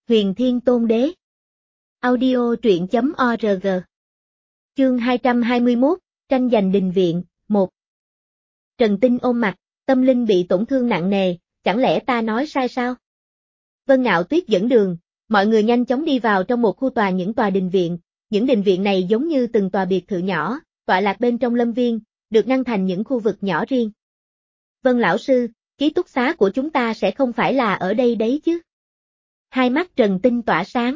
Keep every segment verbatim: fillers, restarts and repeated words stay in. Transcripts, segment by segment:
Huyền Thiên Tôn Đế. Audio truyện chấm org. Chương hai trăm hai mươi mốt, tranh giành đình viện, một. Trần Tinh ôm mặt, tâm linh bị tổn thương nặng nề, chẳng lẽ ta nói sai sao? Vân Ngạo Tuyết dẫn đường, mọi người nhanh chóng đi vào trong một khu tòa những tòa đình viện, những đình viện này giống như từng tòa biệt thự nhỏ, tọa lạc bên trong lâm viên, được ngăn thành những khu vực nhỏ riêng. Vân lão sư, ký túc xá của chúng ta sẽ không phải là ở đây đấy chứ? Hai mắt Trần Tinh tỏa sáng.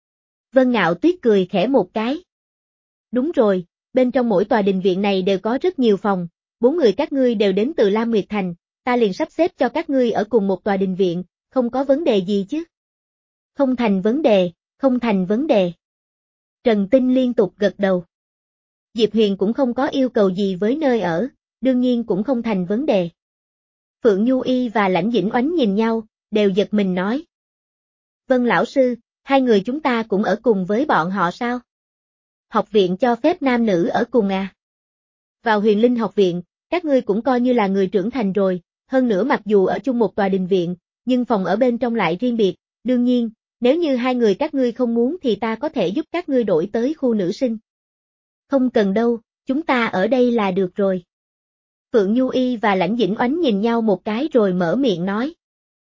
Vân Ngạo Tuyết cười khẽ một cái. Đúng rồi, bên trong mỗi tòa đình viện này đều có rất nhiều phòng, bốn người các ngươi đều đến từ Lam Nguyệt Thành, ta liền sắp xếp cho các ngươi ở cùng một tòa đình viện, không có vấn đề gì chứ? Không thành vấn đề, không thành vấn đề. Trần Tinh liên tục gật đầu. Diệp Huyền cũng không có yêu cầu gì với nơi ở, đương nhiên cũng không thành vấn đề. Phượng Nhu Y và Lãnh Dĩnh Oánh nhìn nhau, đều giật mình nói. Vân lão sư, hai người chúng ta cũng ở cùng với bọn họ sao? Học viện cho phép nam nữ ở cùng à? Vào Huyền Linh học viện, các ngươi cũng coi như là người trưởng thành rồi, hơn nữa mặc dù ở chung một tòa đình viện, nhưng phòng ở bên trong lại riêng biệt, đương nhiên, nếu như hai người các ngươi không muốn thì ta có thể giúp các ngươi đổi tới khu nữ sinh. Không cần đâu, chúng ta ở đây là được rồi. Phượng Nhu Y và Lãnh Dĩnh Oánh nhìn nhau một cái rồi mở miệng nói.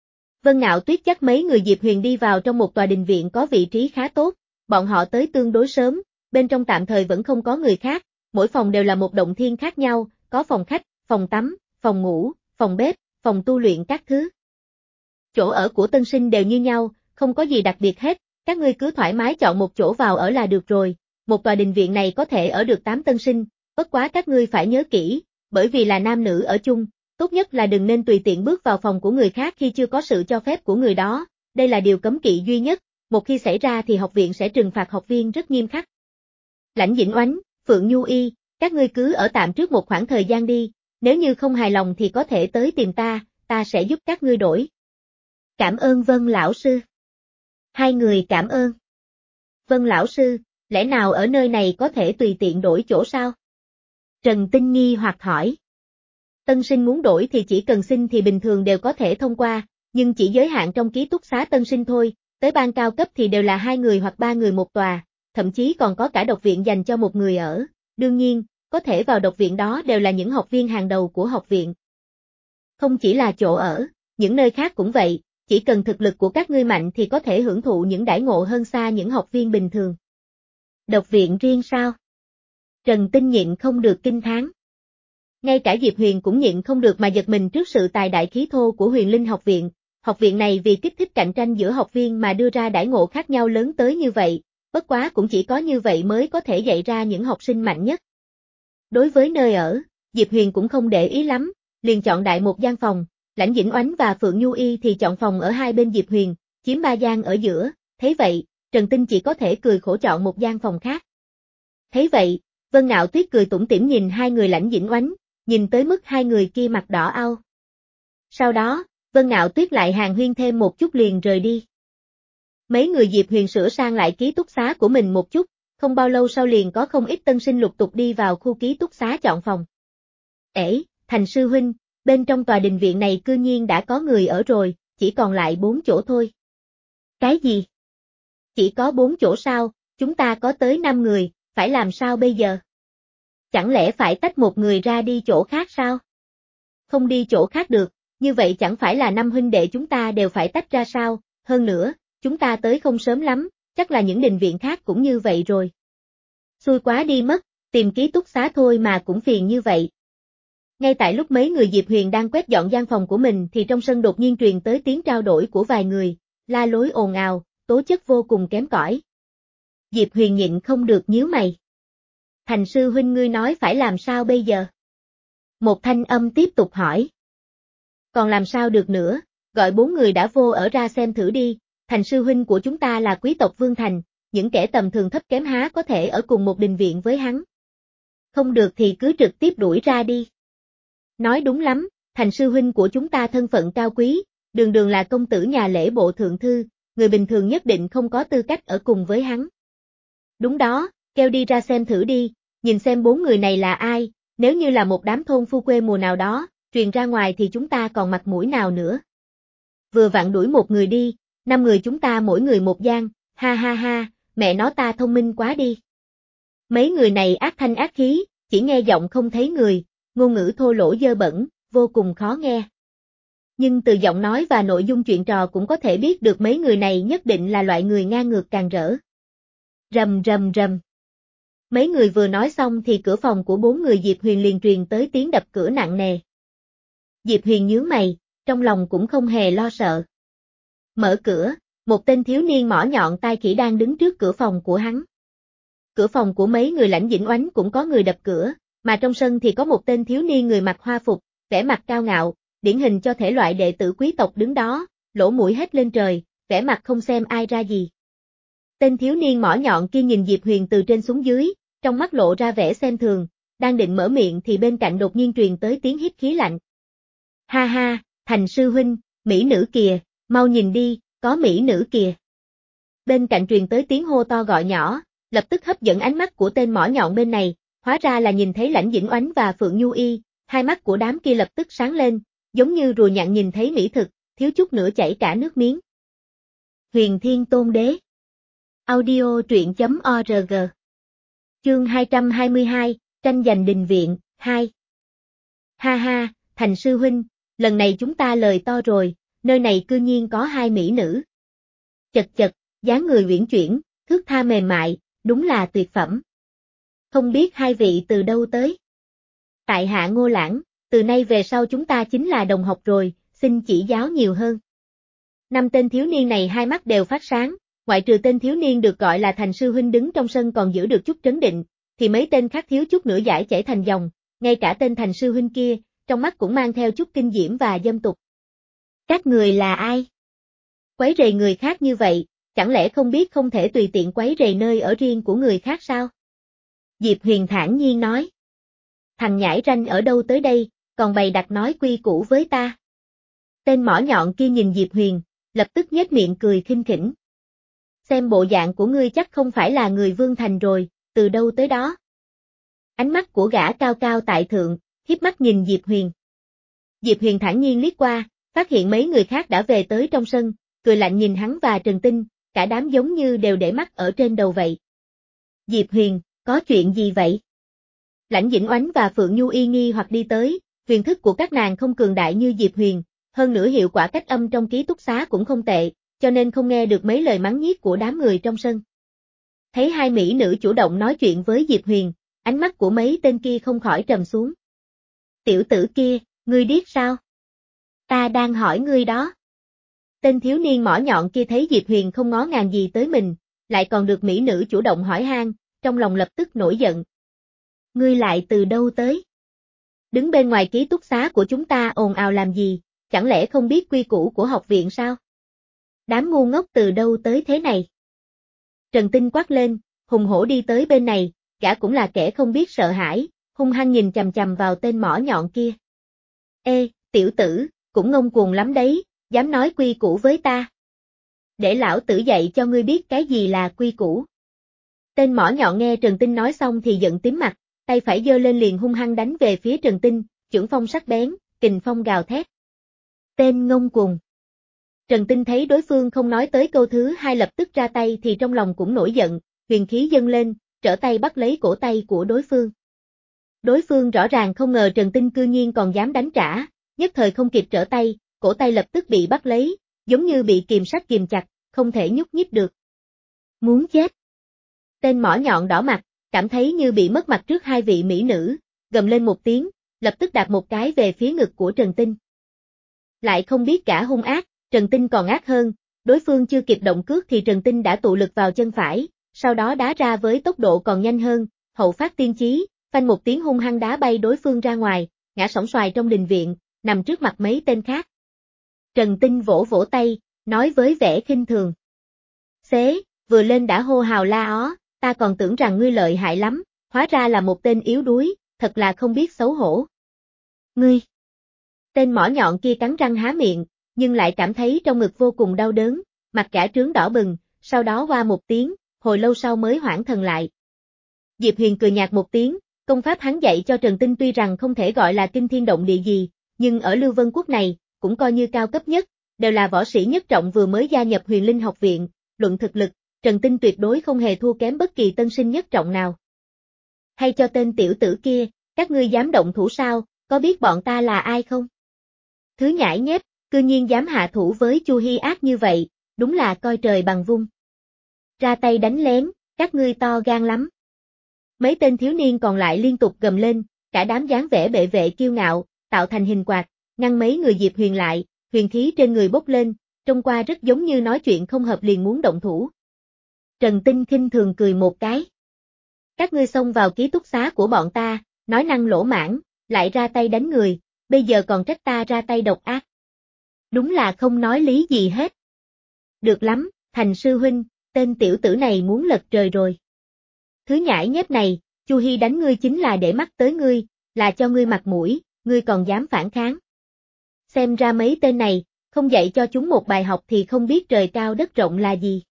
Vân Ngạo Tuyết dắt mấy người Diệp Huyền đi vào trong một tòa đình viện có vị trí khá tốt, bọn họ tới tương đối sớm, bên trong tạm thời vẫn không có người khác, mỗi phòng đều là một động thiên khác nhau, có phòng khách, phòng tắm, phòng ngủ, phòng bếp, phòng tu luyện các thứ. Chỗ ở của tân sinh đều như nhau, không có gì đặc biệt hết, các ngươi cứ thoải mái chọn một chỗ vào ở là được rồi, một tòa đình viện này có thể ở được tám tân sinh, bất quá các ngươi phải nhớ kỹ, bởi vì là nam nữ ở chung, tốt nhất là đừng nên tùy tiện bước vào phòng của người khác khi chưa có sự cho phép của người đó, đây là điều cấm kỵ duy nhất, một khi xảy ra thì học viện sẽ trừng phạt học viên rất nghiêm khắc. Lãnh Dĩnh Oánh, Phượng Nhu Y, các ngươi cứ ở tạm trước một khoảng thời gian đi, nếu như không hài lòng thì có thể tới tìm ta, ta sẽ giúp các ngươi đổi. Cảm ơn Vân lão sư. Hai người cảm ơn. Vân lão sư, lẽ nào ở nơi này có thể tùy tiện đổi chỗ sao? Trần Tinh nghi hoặc hỏi. Tân sinh muốn đổi thì chỉ cần xin thì bình thường đều có thể thông qua, nhưng chỉ giới hạn trong ký túc xá tân sinh thôi, tới ban cao cấp thì đều là hai người hoặc ba người một tòa, thậm chí còn có cả độc viện dành cho một người ở, đương nhiên, có thể vào độc viện đó đều là những học viên hàng đầu của học viện. Không chỉ là chỗ ở, những nơi khác cũng vậy, chỉ cần thực lực của các ngươi mạnh thì có thể hưởng thụ những đãi ngộ hơn xa những học viên bình thường. Độc viện riêng sao? Trần Tinh nhịn không được kinh thán. Ngay cả Diệp Huyền cũng nhịn không được mà giật mình trước sự tài đại khí thô của Huyền Linh học viện, học viện này vì kích thích cạnh tranh giữa học viên mà đưa ra đãi ngộ khác nhau lớn tới như vậy, bất quá cũng chỉ có như vậy mới có thể dạy ra những học sinh mạnh nhất. Đối với nơi ở, Diệp Huyền cũng không để ý lắm, liền chọn đại một gian phòng, Lãnh Dĩnh Oánh và Phượng Nhu Y thì chọn phòng ở hai bên Diệp Huyền, chiếm ba gian ở giữa, thấy vậy, Trần Tinh chỉ có thể cười khổ chọn một gian phòng khác. Thấy vậy, Vân Ngạo Tuyết cười tủm tỉm nhìn hai người Lãnh Dĩnh Oánh, nhìn tới mức hai người kia mặt đỏ au. Sau đó, Vân Ngạo Tuyết lại hàn huyên thêm một chút liền rời đi. Mấy người Diệp Huyền sửa sang lại ký túc xá của mình một chút, không bao lâu sau liền có không ít tân sinh lục tục đi vào khu ký túc xá chọn phòng. Ể, Thành sư huynh, bên trong tòa đình viện này cư nhiên đã có người ở rồi, chỉ còn lại bốn chỗ thôi. Cái gì? Chỉ có bốn chỗ sao, chúng ta có tới năm người, phải làm sao bây giờ? Chẳng lẽ phải tách một người ra đi chỗ khác sao? Không đi chỗ khác được, như vậy chẳng phải là năm huynh đệ chúng ta đều phải tách ra sao, hơn nữa, chúng ta tới không sớm lắm, chắc là những đình viện khác cũng như vậy rồi. Xui quá đi mất, tìm ký túc xá thôi mà cũng phiền như vậy. Ngay tại lúc mấy người Diệp Huyền đang quét dọn gian phòng của mình thì trong sân đột nhiên truyền tới tiếng trao đổi của vài người, la lối ồn ào, tố chất vô cùng kém cỏi. Diệp Huyền nhịn không được nhíu mày. Thành sư huynh ngươi nói phải làm sao bây giờ? Một thanh âm tiếp tục hỏi. Còn làm sao được nữa, gọi bốn người đã vô ở ra xem thử đi, Thành sư huynh của chúng ta là quý tộc Vương Thành, những kẻ tầm thường thấp kém há có thể ở cùng một đình viện với hắn. Không được thì cứ trực tiếp đuổi ra đi. Nói đúng lắm, Thành sư huynh của chúng ta thân phận cao quý, đường đường là công tử nhà lễ bộ thượng thư, người bình thường nhất định không có tư cách ở cùng với hắn. Đúng đó, kêu đi ra xem thử đi, nhìn xem bốn người này là ai, nếu như là một đám thôn phu quê mùa nào đó, truyền ra ngoài thì chúng ta còn mặt mũi nào nữa. Vừa vặn đuổi một người đi, Năm người chúng ta mỗi người một gian, ha ha ha, mẹ nó ta thông minh quá đi. Mấy người này ác thanh ác khí, chỉ nghe giọng không thấy người, ngôn ngữ thô lỗ dơ bẩn, vô cùng khó nghe. Nhưng từ giọng nói và nội dung chuyện trò cũng có thể biết được mấy người này nhất định là loại người ngang ngược càn rỡ. Rầm rầm rầm. Mấy người vừa nói xong thì cửa phòng của bốn người Diệp Huyền liền truyền tới tiếng đập cửa nặng nề. Diệp Huyền nhướng mày, trong lòng cũng không hề lo sợ. Mở cửa, một tên thiếu niên mỏ nhọn tai khỉ đang đứng trước cửa phòng của hắn. Cửa phòng của mấy người Lãnh Dĩnh Oánh cũng có người đập cửa, mà trong sân thì có một tên thiếu niên người mặc hoa phục, vẻ mặt cao ngạo, điển hình cho thể loại đệ tử quý tộc đứng đó, lỗ mũi hết lên trời, vẻ mặt không xem ai ra gì. Tên thiếu niên mỏ nhọn kia nhìn Diệp Huyền từ trên xuống dưới, trong mắt lộ ra vẻ xem thường, đang định mở miệng thì bên cạnh đột nhiên truyền tới tiếng hít khí lạnh. Ha ha, Thành sư huynh, mỹ nữ kìa, mau nhìn đi, có mỹ nữ kìa. Bên cạnh truyền tới tiếng hô to gọi nhỏ, lập tức hấp dẫn ánh mắt của tên mỏ nhọn bên này, hóa ra là nhìn thấy Lãnh Dĩnh Oánh và Phượng Nhu Y, hai mắt của đám kia lập tức sáng lên, giống như rùa nhặn nhìn thấy mỹ thực, thiếu chút nữa chảy cả nước miếng. Huyền Thiên Tôn Đế. Audio truyện chấm org. Chương hai trăm hai mươi hai, tranh giành đình viện, hai. Ha ha, Thành sư huynh, lần này chúng ta lời to rồi, nơi này cư nhiên có hai mỹ nữ. Chật chật, dáng người uyển chuyển, thước tha mềm mại, đúng là tuyệt phẩm. Không biết hai vị từ đâu tới? Tại hạ Ngô Lãng, từ nay về sau chúng ta chính là đồng học rồi, xin chỉ giáo nhiều hơn. Năm tên thiếu niên này hai mắt đều phát sáng, ngoại trừ tên thiếu niên được gọi là Thành sư huynh đứng trong sân còn giữ được chút trấn định, thì mấy tên khác thiếu chút nữa giải chảy thành dòng, ngay cả tên Thành sư huynh kia, trong mắt cũng mang theo chút kinh diễm và dâm tục. Các người là ai? Quấy rầy người khác như vậy, chẳng lẽ không biết không thể tùy tiện quấy rầy nơi ở riêng của người khác sao? Diệp Huyền thản nhiên nói. Thằng nhãi ranh ở đâu tới đây, còn bày đặt nói quy củ với ta. Tên mỏ nhọn kia nhìn Diệp Huyền, lập tức nhếch miệng cười khinh khỉnh. Xem bộ dạng của ngươi chắc không phải là người Vương Thành rồi, từ đâu tới đó. Ánh mắt của gã cao cao tại thượng, hiếp mắt nhìn Diệp Huyền. Diệp Huyền thản nhiên liếc qua, phát hiện mấy người khác đã về tới trong sân, cười lạnh nhìn hắn và Trần Tinh, cả đám giống như đều để mắt ở trên đầu vậy. Diệp Huyền, có chuyện gì vậy? Lãnh Dĩnh Oánh và Phượng Nhu Y nghi hoặc đi tới, huyền thức của các nàng không cường đại như Diệp Huyền, hơn nữa hiệu quả cách âm trong ký túc xá cũng không tệ, cho nên không nghe được mấy lời mắng nhiếc của đám người trong sân. Thấy hai mỹ nữ chủ động nói chuyện với Diệp Huyền, ánh mắt của mấy tên kia không khỏi trầm xuống. Tiểu tử kia, ngươi điếc sao? Ta đang hỏi ngươi đó. Tên thiếu niên mỏ nhọn kia thấy Diệp Huyền không ngó ngàng gì tới mình, lại còn được mỹ nữ chủ động hỏi han, trong lòng lập tức nổi giận. Ngươi lại từ đâu tới? Đứng bên ngoài ký túc xá của chúng ta ồn ào làm gì, chẳng lẽ không biết quy củ của học viện sao? Đám ngu ngốc từ đâu tới thế này? Trần Tinh quát lên, hùng hổ đi tới bên này, gã cũng là kẻ không biết sợ hãi, hung hăng nhìn chằm chằm vào tên mỏ nhọn kia. Ê, tiểu tử, cũng ngông cuồng lắm đấy, dám nói quy củ với ta. Để lão tử dạy cho ngươi biết cái gì là quy củ. Tên mỏ nhọn nghe Trần Tinh nói xong thì giận tím mặt, tay phải giơ lên liền hung hăng đánh về phía Trần Tinh, chưởng phong sắc bén, kình phong gào thét. Tên ngông cuồng. Trần Tinh thấy đối phương không nói tới câu thứ hai lập tức ra tay thì trong lòng cũng nổi giận, huyền khí dâng lên, trở tay bắt lấy cổ tay của đối phương. Đối phương rõ ràng không ngờ Trần Tinh cư nhiên còn dám đánh trả, nhất thời không kịp trở tay, cổ tay lập tức bị bắt lấy, giống như bị kìm sắt kìm chặt, không thể nhúc nhích được. Muốn chết. Tên mỏ nhọn đỏ mặt, cảm thấy như bị mất mặt trước hai vị mỹ nữ, gầm lên một tiếng, lập tức đạp một cái về phía ngực của Trần Tinh. Lại không biết cả hung ác, Trần Tinh còn ác hơn, đối phương chưa kịp động cước thì Trần Tinh đã tụ lực vào chân phải, sau đó đá ra với tốc độ còn nhanh hơn, hậu phát tiên chí, phanh một tiếng hung hăng đá bay đối phương ra ngoài, ngã sóng xoài trong đình viện, nằm trước mặt mấy tên khác. Trần Tinh vỗ vỗ tay, nói với vẻ khinh thường. Xế, vừa lên đã hô hào la ó, ta còn tưởng rằng ngươi lợi hại lắm, hóa ra là một tên yếu đuối, thật là không biết xấu hổ. Ngươi! Tên mỏ nhọn kia cắn răng há miệng, nhưng lại cảm thấy trong ngực vô cùng đau đớn, mặt cả trướng đỏ bừng, sau đó qua một tiếng, hồi lâu sau mới hoảng thần lại. Diệp Huyền cười nhạt một tiếng, công pháp hắn dạy cho Trần Tinh tuy rằng không thể gọi là kinh thiên động địa gì, nhưng ở Lưu Vân Quốc này, cũng coi như cao cấp nhất, đều là võ sĩ nhất trọng vừa mới gia nhập Huyền Linh học viện, luận thực lực, Trần Tinh tuyệt đối không hề thua kém bất kỳ tân sinh nhất trọng nào. Hay cho tên tiểu tử kia, các ngươi dám động thủ sao, có biết bọn ta là ai không? Thứ nhãi nhép, cư nhiên dám hạ thủ với Chu Hi ác như vậy, đúng là coi trời bằng vung. Ra tay đánh lén, các ngươi to gan lắm. Mấy tên thiếu niên còn lại liên tục gầm lên, cả đám dáng vẻ bệ vệ kiêu ngạo, tạo thành hình quạt, ngăn mấy người Diệp Huyền lại, huyền khí trên người bốc lên, trông qua rất giống như nói chuyện không hợp liền muốn động thủ. Trần Tinh khinh thường cười một cái. Các ngươi xông vào ký túc xá của bọn ta, nói năng lỗ mãng, lại ra tay đánh người, bây giờ còn trách ta ra tay độc ác. Đúng là không nói lý gì hết. Được lắm, Thành sư huynh, tên tiểu tử này muốn lật trời rồi. Thứ nhãi nhép này, Chu Hi đánh ngươi chính là để mắt tới ngươi, là cho ngươi mặt mũi, ngươi còn dám phản kháng. Xem ra mấy tên này, không dạy cho chúng một bài học thì không biết trời cao đất rộng là gì.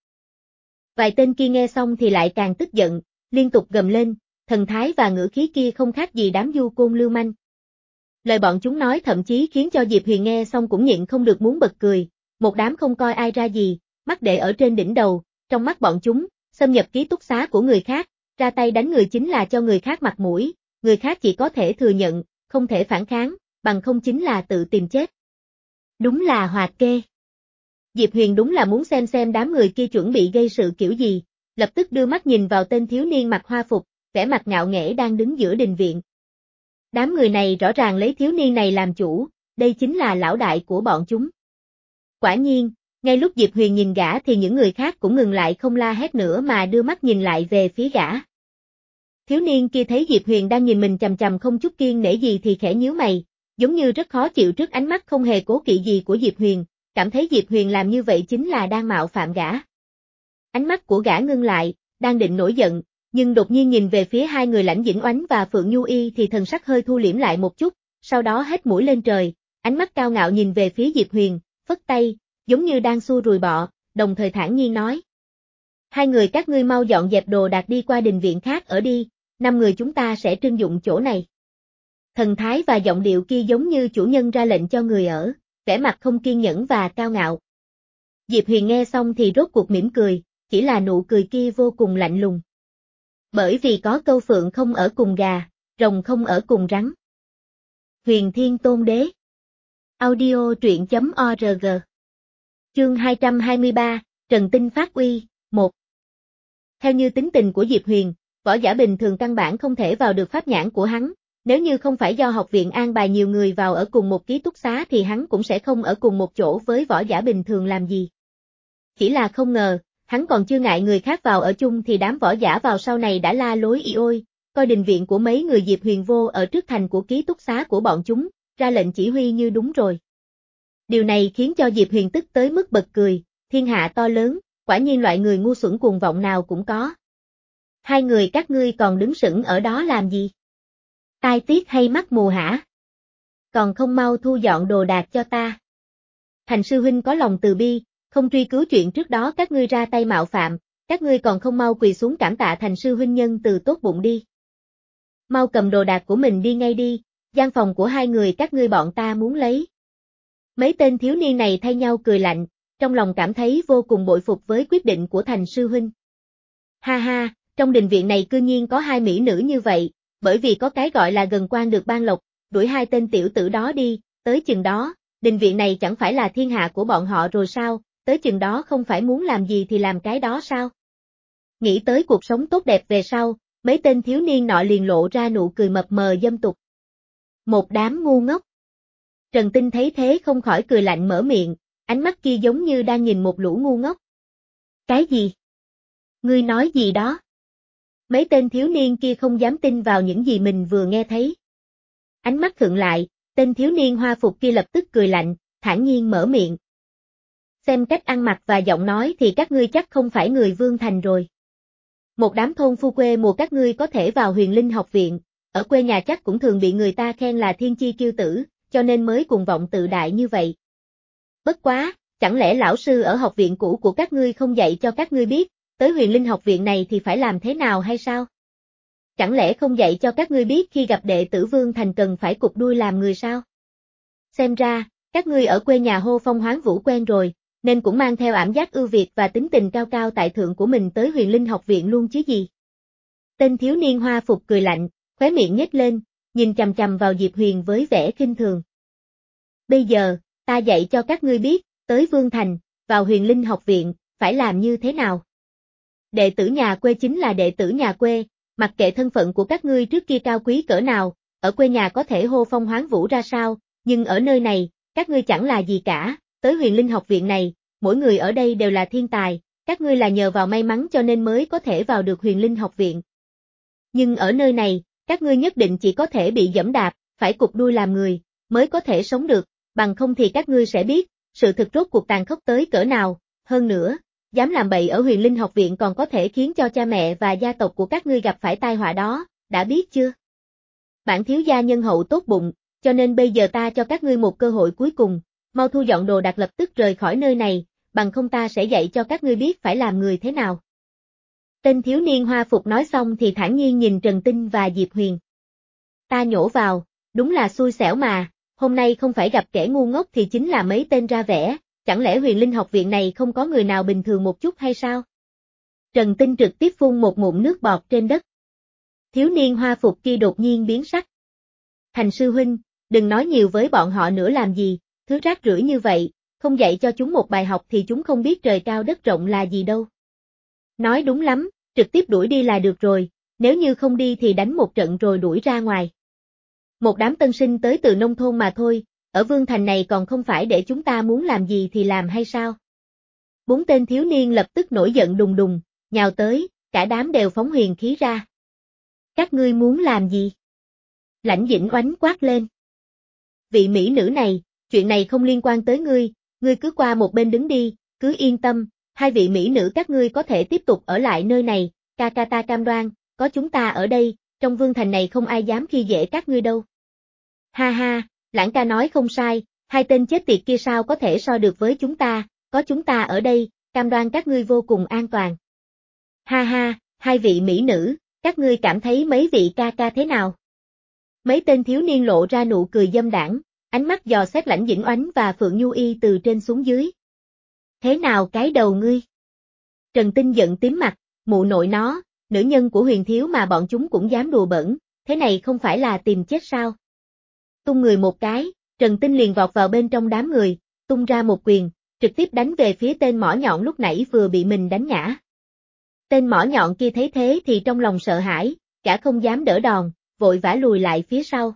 Vài tên kia nghe xong thì lại càng tức giận, liên tục gầm lên, thần thái và ngữ khí kia không khác gì đám du côn lưu manh. Lời bọn chúng nói thậm chí khiến cho Diệp Huyền nghe xong cũng nhịn không được muốn bật cười, một đám không coi ai ra gì, mắt để ở trên đỉnh đầu, trong mắt bọn chúng, xâm nhập ký túc xá của người khác, ra tay đánh người chính là cho người khác mặt mũi, người khác chỉ có thể thừa nhận, không thể phản kháng, bằng không chính là tự tìm chết. Đúng là hoạt kê. Diệp Huyền đúng là muốn xem xem đám người kia chuẩn bị gây sự kiểu gì, lập tức đưa mắt nhìn vào tên thiếu niên mặc hoa phục, vẻ mặt ngạo nghễ đang đứng giữa đình viện. Đám người này rõ ràng lấy thiếu niên này làm chủ, đây chính là lão đại của bọn chúng. Quả nhiên, ngay lúc Diệp Huyền nhìn gã thì những người khác cũng ngừng lại không la hét nữa mà đưa mắt nhìn lại về phía gã. Thiếu niên kia thấy Diệp Huyền đang nhìn mình chằm chằm không chút kiêng nể gì thì khẽ nhíu mày, giống như rất khó chịu trước ánh mắt không hề cố kỵ gì của Diệp Huyền, cảm thấy Diệp Huyền làm như vậy chính là đang mạo phạm gã. Ánh mắt của gã ngưng lại, đang định nổi giận, nhưng đột nhiên nhìn về phía hai người Lãnh Dĩnh Oánh và Phượng Nhu Y thì thần sắc hơi thu liễm lại một chút, sau đó hét mũi lên trời, ánh mắt cao ngạo nhìn về phía Diệp Huyền, phất tay, giống như đang xua ruồi bọ, đồng thời thản nhiên nói. Hai người các ngươi mau dọn dẹp đồ đạc đi qua đình viện khác ở đi, năm người chúng ta sẽ trưng dụng chỗ này. Thần thái và giọng điệu kia giống như chủ nhân ra lệnh cho người ở, vẻ mặt không kiên nhẫn và cao ngạo. Diệp Huyền nghe xong thì rốt cuộc mỉm cười, chỉ là nụ cười kia vô cùng lạnh lùng. Bởi vì có câu phượng không ở cùng gà, rồng không ở cùng rắn. Huyền Thiên Tôn Đế. Audio truyện chấm org. Chương hai trăm hai mươi ba, Trần Tinh phát uy, một. Theo như tính tình của Diệp Huyền, võ giả bình thường căn bản không thể vào được pháp nhãn của hắn, nếu như không phải do học viện an bài nhiều người vào ở cùng một ký túc xá thì hắn cũng sẽ không ở cùng một chỗ với võ giả bình thường làm gì. Chỉ là không ngờ, hắn còn chưa ngại người khác vào ở chung thì đám võ giả vào sau này đã la lối y ôi, coi đình viện của mấy người Diệp Huyền vô ở trước thành của ký túc xá của bọn chúng, ra lệnh chỉ huy như đúng rồi. Điều này khiến cho Diệp Huyền tức tới mức bật cười, thiên hạ to lớn, quả nhiên loại người ngu xuẩn cuồng vọng nào cũng có. Hai người các ngươi còn đứng sững ở đó làm gì? Tai tiết hay mắt mù hả? Còn không mau thu dọn đồ đạc cho ta. Thành sư huynh có lòng từ bi, không truy cứu chuyện trước đó các ngươi ra tay mạo phạm, các ngươi còn không mau quỳ xuống cảm tạ Thành sư huynh nhân từ tốt bụng đi. Mau cầm đồ đạc của mình đi ngay đi, gian phòng của hai người các ngươi bọn ta muốn lấy. Mấy tên thiếu niên này thay nhau cười lạnh, trong lòng cảm thấy vô cùng bội phục với quyết định của Thành sư huynh. Ha ha, trong đình viện này cư nhiên có hai mỹ nữ như vậy, bởi vì có cái gọi là gần quan được ban lộc, đuổi hai tên tiểu tử đó đi, tới chừng đó, đình viện này chẳng phải là thiên hạ của bọn họ rồi sao, tới chừng đó không phải muốn làm gì thì làm cái đó sao? Nghĩ tới cuộc sống tốt đẹp về sau, mấy tên thiếu niên nọ liền lộ ra nụ cười mập mờ dâm tục. Một đám ngu ngốc. Trần Tinh thấy thế không khỏi cười lạnh mở miệng, ánh mắt kia giống như đang nhìn một lũ ngu ngốc. Cái gì? Ngươi nói gì đó? Mấy tên thiếu niên kia không dám tin vào những gì mình vừa nghe thấy. Ánh mắt khựng lại, tên thiếu niên hoa phục kia lập tức cười lạnh, thản nhiên mở miệng. Xem cách ăn mặc và giọng nói thì các ngươi chắc không phải người Vương Thành rồi. Một đám thôn phu quê mùa các ngươi có thể vào Huyền Linh học viện, ở quê nhà chắc cũng thường bị người ta khen là thiên chi kiêu tử, cho nên mới cuồng vọng tự đại như vậy. Bất quá, chẳng lẽ lão sư ở học viện cũ của các ngươi không dạy cho các ngươi biết, tới Huyền Linh học viện này thì phải làm thế nào hay sao? Chẳng lẽ không dạy cho các ngươi biết khi gặp đệ tử Vương Thành cần phải cụp đuôi làm người sao? Xem ra, Các ngươi ở quê nhà hô phong hoán vũ quen rồi, nên cũng mang theo ảm giác ưu việt và tính tình cao cao tại thượng của mình tới Huyền Linh học viện luôn chứ gì. Tên thiếu niên hoa phục cười lạnh, khóe miệng nhếch lên, nhìn chằm chằm vào Diệp Huyền với vẻ khinh thường. Bây giờ, ta dạy cho các ngươi biết, tới Vương Thành, vào Huyền Linh học viện, phải làm như thế nào. Đệ tử nhà quê chính là đệ tử nhà quê, mặc kệ thân phận của các ngươi trước kia cao quý cỡ nào, ở quê nhà có thể hô phong hoán vũ ra sao, nhưng ở nơi này, các ngươi chẳng là gì cả, tới Huyền Linh học viện này, mỗi người ở đây đều là thiên tài, các ngươi là nhờ vào may mắn cho nên mới có thể vào được Huyền Linh học viện. Nhưng ở nơi này, các ngươi nhất định chỉ có thể bị giẫm đạp, phải cụp đuôi làm người, mới có thể sống được, bằng không thì các ngươi sẽ biết, sự thực rốt cuộc tàn khốc tới cỡ nào, hơn nữa, dám làm bậy ở Huyền Linh học viện còn có thể khiến cho cha mẹ và gia tộc của các ngươi gặp phải tai họa đó, đã biết chưa? Bản thiếu gia nhân hậu tốt bụng, cho nên bây giờ ta cho các ngươi một cơ hội cuối cùng, mau thu dọn đồ đạc lập tức rời khỏi nơi này, bằng không ta sẽ dạy cho các ngươi biết phải làm người thế nào. Tên thiếu niên hoa phục nói xong thì thản nhiên nhìn Trần Tinh và Diệp Huyền. Ta nhổ vào, đúng là xui xẻo mà, hôm nay không phải gặp kẻ ngu ngốc thì chính là mấy tên ra vẻ, chẳng lẽ Huyền Linh học viện này không có người nào bình thường một chút hay sao? Trần Tinh trực tiếp phun một ngụm nước bọt trên đất. Thiếu niên hoa phục kia đột nhiên biến sắc. Thành sư huynh, đừng nói nhiều với bọn họ nữa làm gì, thứ rác rưởi như vậy, không dạy cho chúng một bài học thì chúng không biết trời cao đất rộng là gì đâu. Nói đúng lắm, trực tiếp đuổi đi là được rồi, nếu như không đi thì đánh một trận rồi đuổi ra ngoài. Một đám tân sinh tới từ nông thôn mà thôi, ở Vương Thành này còn không phải để chúng ta muốn làm gì thì làm hay sao? Bốn tên thiếu niên lập tức nổi giận đùng đùng, nhào tới, cả đám đều phóng huyền khí ra. Các ngươi muốn làm gì? Lãnh Dĩnh oánh quát lên. Vị mỹ nữ này, chuyện này không liên quan tới ngươi, ngươi cứ qua một bên đứng đi, cứ yên tâm, hai vị mỹ nữ các ngươi có thể tiếp tục ở lại nơi này, ca ca ta cam đoan, có chúng ta ở đây, trong Vương Thành này không ai dám khi dễ các ngươi đâu. Ha ha, Lãng ca nói không sai, hai tên chết tiệt kia sao có thể so được với chúng ta, có chúng ta ở đây, cam đoan các ngươi vô cùng an toàn. Ha ha, hai vị mỹ nữ, các ngươi cảm thấy mấy vị ca ca thế nào? Mấy tên thiếu niên lộ ra nụ cười dâm đảng, ánh mắt dò xét Lãnh Dĩnh oánh và Phượng Nhu Y từ trên xuống dưới. Thế nào cái đầu ngươi? Trần Tinh giận tím mặt, mụ nội nó, nữ nhân của Huyền thiếu mà bọn chúng cũng dám đùa bẩn, thế này không phải là tìm chết sao? Tung người một cái, Trần Tinh liền vọt vào bên trong đám người, tung ra một quyền, trực tiếp đánh về phía tên mỏ nhọn lúc nãy vừa bị mình đánh ngã. Tên mỏ nhọn kia thấy thế thì trong lòng sợ hãi, cả không dám đỡ đòn, vội vã lùi lại phía sau.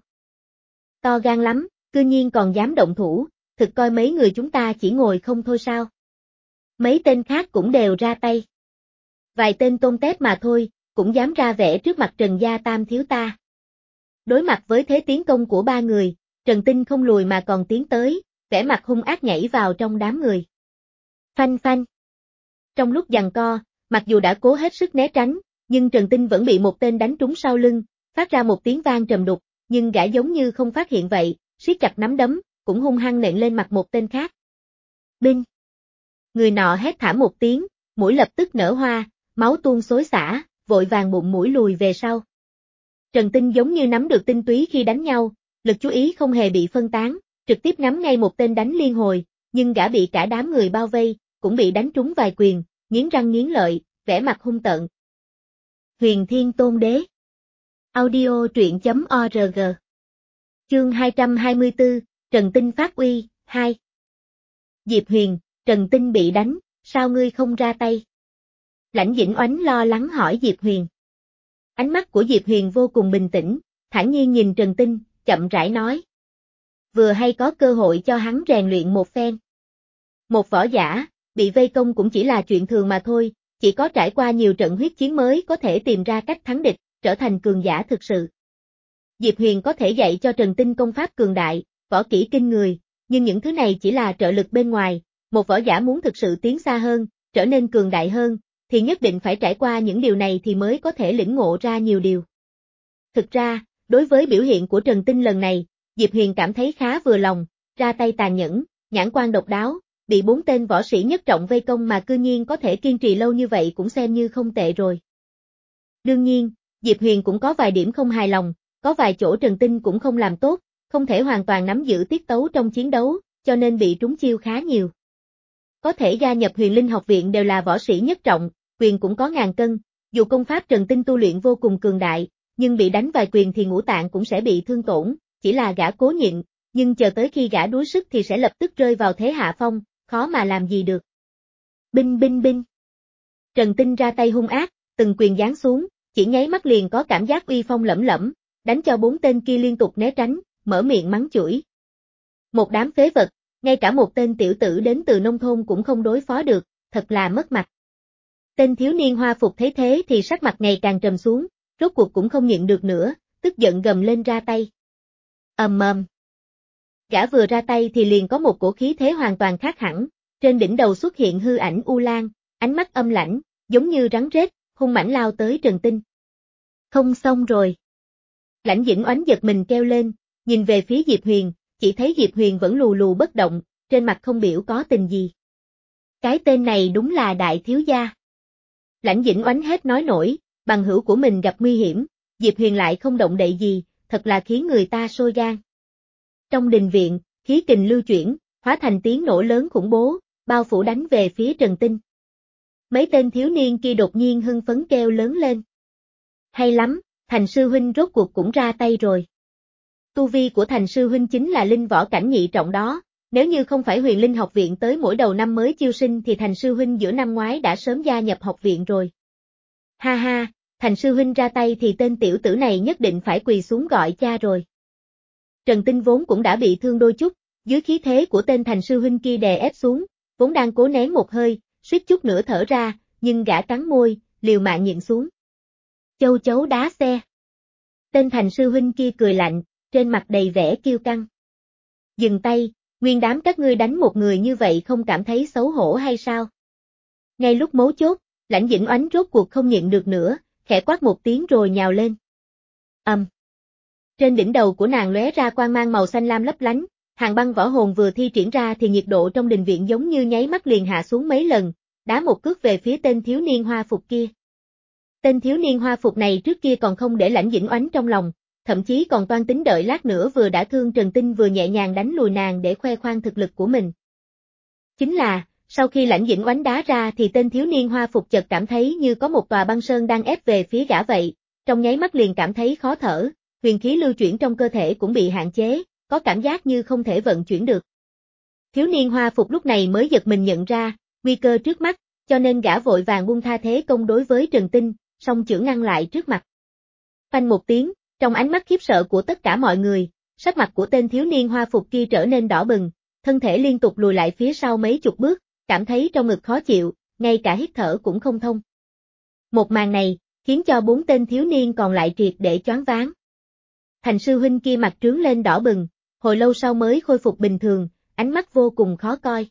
To gan lắm, cư nhiên còn dám động thủ, thực coi mấy người chúng ta chỉ ngồi không thôi sao? Mấy tên khác cũng đều ra tay. Vài tên tôm tép mà thôi, cũng dám ra vẻ trước mặt Trần gia tam thiếu ta. Đối mặt với thế tiến công của ba người, Trần Tinh không lùi mà còn tiến tới, vẻ mặt hung ác nhảy vào trong đám người. Phanh phanh. Trong lúc giằng co, mặc dù đã cố hết sức né tránh, nhưng Trần Tinh vẫn bị một tên đánh trúng sau lưng, phát ra một tiếng vang trầm đục, nhưng gã giống như không phát hiện vậy, siết chặt nắm đấm, cũng hung hăng nện lên mặt một tên khác. Binh! Người nọ hét thảm một tiếng, mũi lập tức nở hoa, máu tuôn xối xả, vội vàng bụng mũi lùi về sau. Trần Tinh giống như nắm được tinh túy khi đánh nhau, lực chú ý không hề bị phân tán, trực tiếp ngắm ngay một tên đánh liên hồi, nhưng gã bị cả đám người bao vây, cũng bị đánh trúng vài quyền, nghiến răng nghiến lợi, vẻ mặt hung tợn. Huyền Thiên Tôn Đế. Audio truyện chấm org. Chương hai trăm hai mươi tư, Trần Tinh phát uy, hai. Diệp Huyền, Trần Tinh bị đánh, sao ngươi không ra tay? Lãnh Dĩnh oánh lo lắng hỏi Diệp Huyền. Ánh mắt của Diệp Huyền vô cùng bình tĩnh, thản nhiên nhìn Trần Tinh, chậm rãi nói. Vừa hay có cơ hội cho hắn rèn luyện một phen. Một võ giả, bị vây công cũng chỉ là chuyện thường mà thôi, chỉ có trải qua nhiều trận huyết chiến mới có thể tìm ra cách thắng địch, trở thành cường giả thực sự. Diệp Huyền có thể dạy cho Trần Tinh công pháp cường đại, võ kỹ kinh người, nhưng những thứ này chỉ là trợ lực bên ngoài, một võ giả muốn thực sự tiến xa hơn, trở nên cường đại hơn, thì nhất định phải trải qua những điều này thì mới có thể lĩnh ngộ ra nhiều điều. Thực ra, đối với biểu hiện của Trần Tinh lần này, Diệp Huyền cảm thấy khá vừa lòng, ra tay tàn nhẫn, nhãn quan độc đáo, bị bốn tên võ sĩ nhất trọng vây công mà cư nhiên có thể kiên trì lâu như vậy cũng xem như không tệ rồi. Đương nhiên, Diệp Huyền cũng có vài điểm không hài lòng, có vài chỗ Trần Tinh cũng không làm tốt, không thể hoàn toàn nắm giữ tiết tấu trong chiến đấu, cho nên bị trúng chiêu khá nhiều. Có thể gia nhập Huyền Linh học viện đều là võ sĩ nhất trọng, quyền cũng có ngàn cân, dù công pháp Trần Tinh tu luyện vô cùng cường đại, nhưng bị đánh vài quyền thì ngũ tạng cũng sẽ bị thương tổn, chỉ là gã cố nhịn, nhưng chờ tới khi gã đuối sức thì sẽ lập tức rơi vào thế hạ phong, khó mà làm gì được. Binh binh binh. Trần Tinh ra tay hung ác, từng quyền giáng xuống, chỉ nháy mắt liền có cảm giác uy phong lẫm lẫm, đánh cho bốn tên kia liên tục né tránh, mở miệng mắng chửi. Một đám phế vật, ngay cả một tên tiểu tử đến từ nông thôn cũng không đối phó được, thật là mất mặt. Tên thiếu niên hoa phục thấy thế thì sắc mặt ngày càng trầm xuống, rốt cuộc cũng không nhịn được nữa, tức giận gầm lên ra tay. Ầm ầm. Gã vừa ra tay thì liền có một cổ khí thế hoàn toàn khác hẳn, trên đỉnh đầu xuất hiện hư ảnh U Lan, ánh mắt âm lãnh, giống như rắn rết, hung mãnh lao tới Trần Tinh. Không xong rồi. Lãnh Dĩnh Oánh giật mình kêu lên, nhìn về phía Diệp Huyền, chỉ thấy Diệp Huyền vẫn lù lù bất động, trên mặt không biểu có tình gì. Cái tên này đúng là đại thiếu gia. Lãnh Dĩnh Oánh hết nói nổi, bằng hữu của mình gặp nguy hiểm, Diệp Huyền lại không động đậy gì, thật là khiến người ta sôi gan. Trong đình viện, khí kình lưu chuyển, hóa thành tiếng nổ lớn khủng bố, bao phủ đánh về phía Trần Tinh. Mấy tên thiếu niên kia đột nhiên hưng phấn kêu lớn lên. Hay lắm, Thành sư huynh rốt cuộc cũng ra tay rồi. Tu vi của Thành sư huynh chính là linh võ cảnh nhị trọng đó, nếu như không phải Huyền Linh học viện tới mỗi đầu năm mới chiêu sinh thì Thành sư huynh giữa năm ngoái đã sớm gia nhập học viện rồi. Ha ha, Thành sư huynh ra tay thì tên tiểu tử này nhất định phải quỳ xuống gọi cha rồi. Trần Tinh vốn cũng đã bị thương đôi chút, dưới khí thế của tên Thành sư huynh kia đè ép xuống, vốn đang cố nén một hơi, suýt chút nữa thở ra, nhưng gã cắn môi, liều mạng nhịn xuống. Châu chấu đá xe. Tên Thành sư huynh kia cười lạnh, trên mặt đầy vẻ kiêu căng. Dừng tay, nguyên đám các ngươi đánh một người như vậy không cảm thấy xấu hổ hay sao? Ngay lúc mấu chốt, Lãnh Dĩnh Oánh rốt cuộc không nhịn được nữa, khẽ quát một tiếng rồi nhào lên. Ầm. Um. Trên đỉnh đầu của nàng lóe ra quang mang màu xanh lam lấp lánh, hàng băng võ hồn vừa thi triển ra thì nhiệt độ trong đình viện giống như nháy mắt liền hạ xuống mấy lần, đá một cước về phía tên thiếu niên hoa phục kia. Tên thiếu niên hoa phục này trước kia còn không để Lãnh Dĩnh Oánh trong lòng, thậm chí còn toan tính đợi lát nữa vừa đã thương Trần Tinh vừa nhẹ nhàng đánh lùi nàng để khoe khoang thực lực của mình. Chính là, sau khi Lãnh Dĩnh Oánh đá ra thì tên thiếu niên hoa phục chợt cảm thấy như có một tòa băng sơn đang ép về phía gã vậy, trong nháy mắt liền cảm thấy khó thở, huyền khí lưu chuyển trong cơ thể cũng bị hạn chế, có cảm giác như không thể vận chuyển được. Thiếu niên hoa phục lúc này mới giật mình nhận ra, nguy cơ trước mắt, cho nên gã vội vàng buông tha thế công đối với Trần Tinh, song chưởng ngăn lại trước mặt. Phanh một tiếng, trong ánh mắt khiếp sợ của tất cả mọi người, sắc mặt của tên thiếu niên hoa phục kia trở nên đỏ bừng, thân thể liên tục lùi lại phía sau mấy chục bước, cảm thấy trong ngực khó chịu, ngay cả hít thở cũng không thông. Một màn này, khiến cho bốn tên thiếu niên còn lại triệt để choáng váng. Thành sư huynh kia mặt trướng lên đỏ bừng, hồi lâu sau mới khôi phục bình thường, ánh mắt vô cùng khó coi.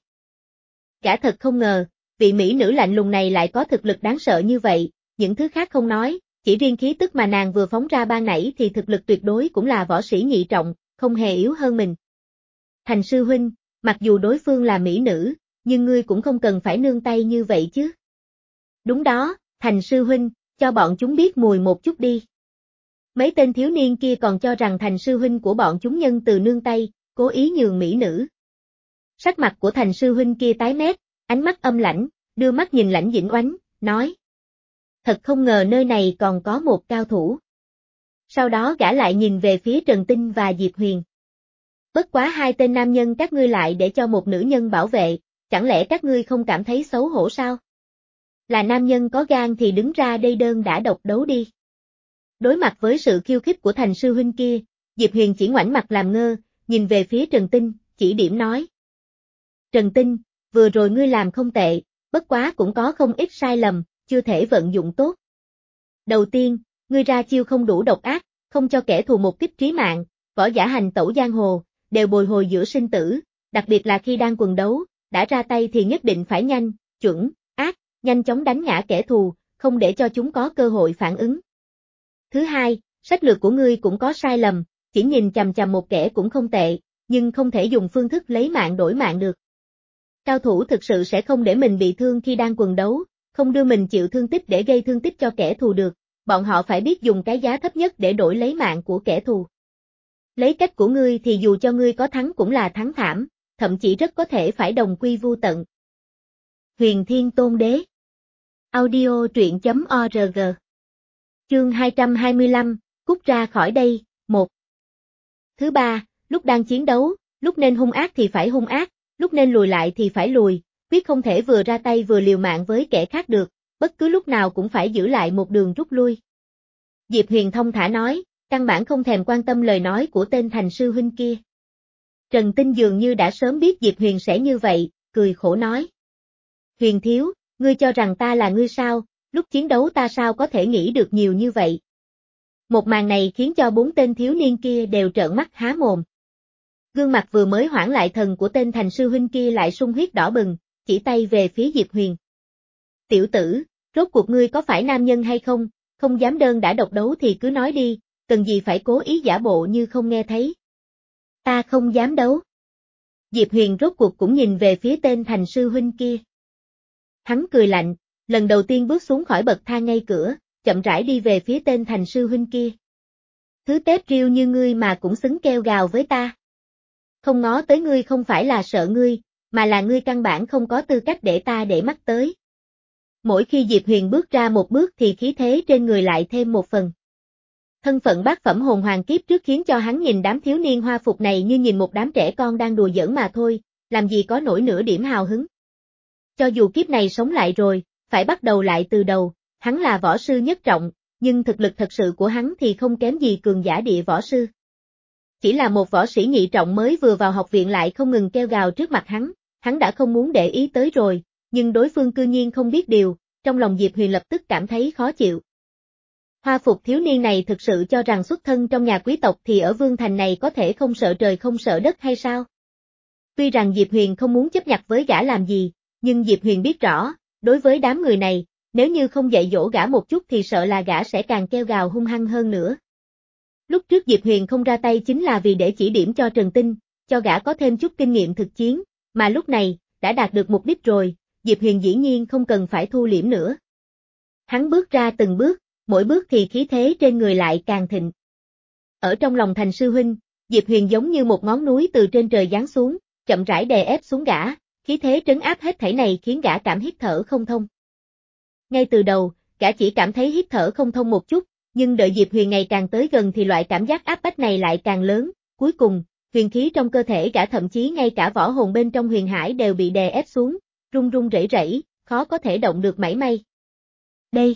Gã thật không ngờ, vị mỹ nữ lạnh lùng này lại có thực lực đáng sợ như vậy, những thứ khác không nói, chỉ riêng khí tức mà nàng vừa phóng ra ban nãy thì thực lực tuyệt đối cũng là võ sĩ nhị trọng, không hề yếu hơn mình. Thành sư huynh, mặc dù đối phương là mỹ nữ, nhưng ngươi cũng không cần phải nương tay như vậy chứ. Đúng đó, Thành sư huynh, cho bọn chúng biết mùi một chút đi. Mấy tên thiếu niên kia còn cho rằng Thành sư huynh của bọn chúng nhân từ nương tay, cố ý nhường mỹ nữ. Sắc mặt của Thành sư huynh kia tái mét, ánh mắt âm lãnh, đưa mắt nhìn Lãnh Dĩnh Oánh, nói. Thật không ngờ nơi này còn có một cao thủ. Sau đó gã lại nhìn về phía Trần Tinh và Diệp Huyền. Bất quá hai tên nam nhân các ngươi lại để cho một nữ nhân bảo vệ, chẳng lẽ các ngươi không cảm thấy xấu hổ sao? Là nam nhân có gan thì đứng ra đây đơn đã độc đấu đi. Đối mặt với sự khiêu khích của Thành sư huynh kia, Diệp Huyền chỉ ngoảnh mặt làm ngơ, nhìn về phía Trần Tinh, chỉ điểm nói. Trần Tinh, vừa rồi ngươi làm không tệ, bất quá cũng có không ít sai lầm, chưa thể vận dụng tốt. Đầu tiên, ngươi ra chiêu không đủ độc ác, không cho kẻ thù một kích trí mạng, võ giả hành tẩu giang hồ, đều bồi hồi giữa sinh tử, đặc biệt là khi đang quần đấu, đã ra tay thì nhất định phải nhanh, chuẩn, ác, nhanh chóng đánh ngã kẻ thù, không để cho chúng có cơ hội phản ứng. Thứ hai, sách lược của ngươi cũng có sai lầm, chỉ nhìn chằm chằm một kẻ cũng không tệ, nhưng không thể dùng phương thức lấy mạng đổi mạng được. Cao thủ thực sự sẽ không để mình bị thương khi đang quần đấu, không đưa mình chịu thương tích để gây thương tích cho kẻ thù được, bọn họ phải biết dùng cái giá thấp nhất để đổi lấy mạng của kẻ thù. Lấy cách của ngươi thì dù cho ngươi có thắng cũng là thắng thảm, thậm chí rất có thể phải đồng quy vu tận. Huyền Thiên Tôn Đế. Audio truyện chấm org. Chương hai trăm hai mươi lăm, cút ra khỏi đây, một. Thứ ba, lúc đang chiến đấu, lúc nên hung ác thì phải hung ác, lúc nên lùi lại thì phải lùi, quyết không thể vừa ra tay vừa liều mạng với kẻ khác được, bất cứ lúc nào cũng phải giữ lại một đường rút lui. Diệp Huyền thông thả nói, căn bản không thèm quan tâm lời nói của tên Thành sư huynh kia. Trần Tinh dường như đã sớm biết Diệp Huyền sẽ như vậy, cười khổ nói. Huyền thiếu, ngươi cho rằng ta là ngươi sao, lúc chiến đấu ta sao có thể nghĩ được nhiều như vậy. Một màn này khiến cho bốn tên thiếu niên kia đều trợn mắt há mồm. Gương mặt vừa mới hoãn lại thần của tên Thành sư huynh kia lại sung huyết đỏ bừng, chỉ tay về phía Diệp Huyền. Tiểu tử, rốt cuộc ngươi có phải nam nhân hay không, không dám đơn đã độc đấu thì cứ nói đi, cần gì phải cố ý giả bộ như không nghe thấy. Ta không dám đấu. Diệp Huyền rốt cuộc cũng nhìn về phía tên Thành sư huynh kia. Hắn cười lạnh, lần đầu tiên bước xuống khỏi bậc thang ngay cửa, chậm rãi đi về phía tên Thành sư huynh kia. Thứ tép riêu như ngươi mà cũng xứng kêu gào với ta. Không ngó tới ngươi không phải là sợ ngươi, mà là ngươi căn bản không có tư cách để ta để mắt tới. Mỗi khi Diệp Huyền bước ra một bước thì khí thế trên người lại thêm một phần. Thân phận bát phẩm hồn hoàng kiếp trước khiến cho hắn nhìn đám thiếu niên hoa phục này như nhìn một đám trẻ con đang đùa giỡn mà thôi, làm gì có nổi nửa điểm hào hứng. Cho dù kiếp này sống lại rồi, phải bắt đầu lại từ đầu, hắn là võ sư nhất trọng, nhưng thực lực thật sự của hắn thì không kém gì cường giả địa võ sư. Chỉ là một võ sĩ nhị trọng mới vừa vào học viện lại không ngừng kêu gào trước mặt hắn, hắn đã không muốn để ý tới rồi, nhưng đối phương cư nhiên không biết điều, trong lòng Diệp Huyền lập tức cảm thấy khó chịu. Hoa phục thiếu niên này thực sự cho rằng xuất thân trong nhà quý tộc thì ở Vương Thành này có thể không sợ trời không sợ đất hay sao? Tuy rằng Diệp Huyền không muốn chấp nhặt với gã làm gì, nhưng Diệp Huyền biết rõ, đối với đám người này, nếu như không dạy dỗ gã một chút thì sợ là gã sẽ càng kêu gào hung hăng hơn nữa. Lúc trước Diệp Huyền không ra tay chính là vì để chỉ điểm cho Trần Tinh, cho gã có thêm chút kinh nghiệm thực chiến, mà lúc này, đã đạt được mục đích rồi, Diệp Huyền dĩ nhiên không cần phải thu liễm nữa. Hắn bước ra từng bước, mỗi bước thì khí thế trên người lại càng thịnh. Ở trong lòng Thành sư huynh, Diệp Huyền giống như một ngón núi từ trên trời giáng xuống, chậm rãi đè ép xuống gã, khí thế trấn áp hết thảy này khiến gã cảm hít thở không thông. Ngay từ đầu, gã chỉ cảm thấy hít thở không thông một chút, nhưng đợi Diệp Huyền ngày càng tới gần thì loại cảm giác áp bách này lại càng lớn, cuối cùng, huyền khí trong cơ thể gã thậm chí ngay cả võ hồn bên trong huyền hải đều bị đè ép xuống, run run rẩy rẩy, khó có thể động được mảy may. Đây!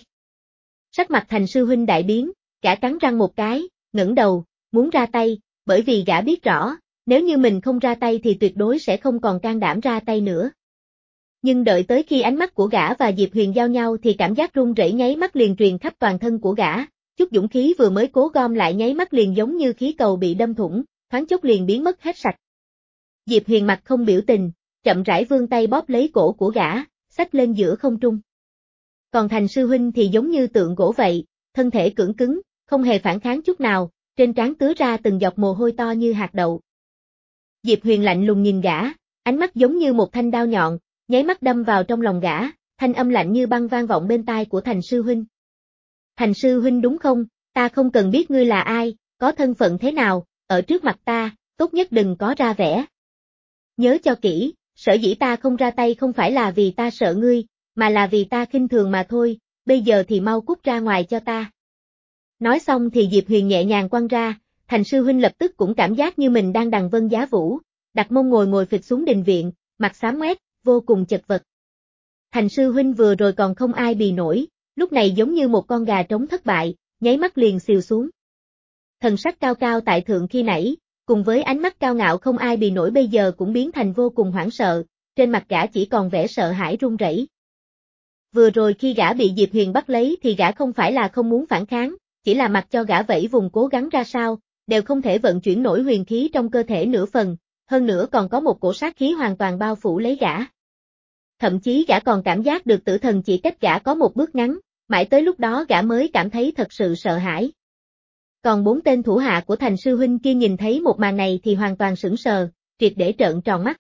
Sắc mặt Thành sư huynh đại biến, gã cắn răng một cái, ngẩng đầu, muốn ra tay, bởi vì gã biết rõ, nếu như mình không ra tay thì tuyệt đối sẽ không còn can đảm ra tay nữa. Nhưng đợi tới khi ánh mắt của gã và Diệp Huyền giao nhau thì cảm giác run rẩy nháy mắt liền truyền khắp toàn thân của gã, chút dũng khí vừa mới cố gom lại nháy mắt liền giống như khí cầu bị đâm thủng, thoáng chốc liền biến mất hết sạch. Diệp Huyền mặt không biểu tình, chậm rãi vươn tay bóp lấy cổ của gã, xách lên giữa không trung. Còn Thành sư huynh thì giống như tượng gỗ vậy, thân thể cưỡng cứng, không hề phản kháng chút nào, trên trán tứa ra từng giọt mồ hôi to như hạt đậu. Diệp Huyền lạnh lùng nhìn gã, ánh mắt giống như một thanh đao nhọn, nháy mắt đâm vào trong lòng gã, thanh âm lạnh như băng vang vọng bên tai của Thành sư huynh. Thành sư huynh đúng không, ta không cần biết ngươi là ai, có thân phận thế nào, ở trước mặt ta, tốt nhất đừng có ra vẻ. Nhớ cho kỹ, sở dĩ ta không ra tay không phải là vì ta sợ ngươi, mà là vì ta khinh thường mà thôi, bây giờ thì mau cút ra ngoài cho ta. Nói xong thì Diệp Huyền nhẹ nhàng quăng ra, Thành sư huynh lập tức cũng cảm giác như mình đang đằng vân giá vũ, đặt mông ngồi ngồi phịch xuống đình viện, mặt xám ngoét, vô cùng chật vật. Thành sư huynh vừa rồi còn không ai bì nổi, lúc này giống như một con gà trống thất bại, nháy mắt liền xìu xuống. Thần sắc cao cao tại thượng khi nãy, cùng với ánh mắt cao ngạo không ai bì nổi bây giờ cũng biến thành vô cùng hoảng sợ, trên mặt gã chỉ còn vẻ sợ hãi run rẩy. Vừa rồi khi gã bị Diệp Huyền bắt lấy thì gã không phải là không muốn phản kháng, chỉ là mặc cho gã vẫy vùng cố gắng ra sao, đều không thể vận chuyển nổi huyền khí trong cơ thể nửa phần, hơn nữa còn có một cổ sát khí hoàn toàn bao phủ lấy gã. Thậm chí gã còn cảm giác được tử thần chỉ cách gã có một bước ngắn, mãi tới lúc đó gã mới cảm thấy thật sự sợ hãi. Còn bốn tên thủ hạ của Thành sư huynh kia nhìn thấy một màn này thì hoàn toàn sững sờ, triệt để trợn tròn mắt.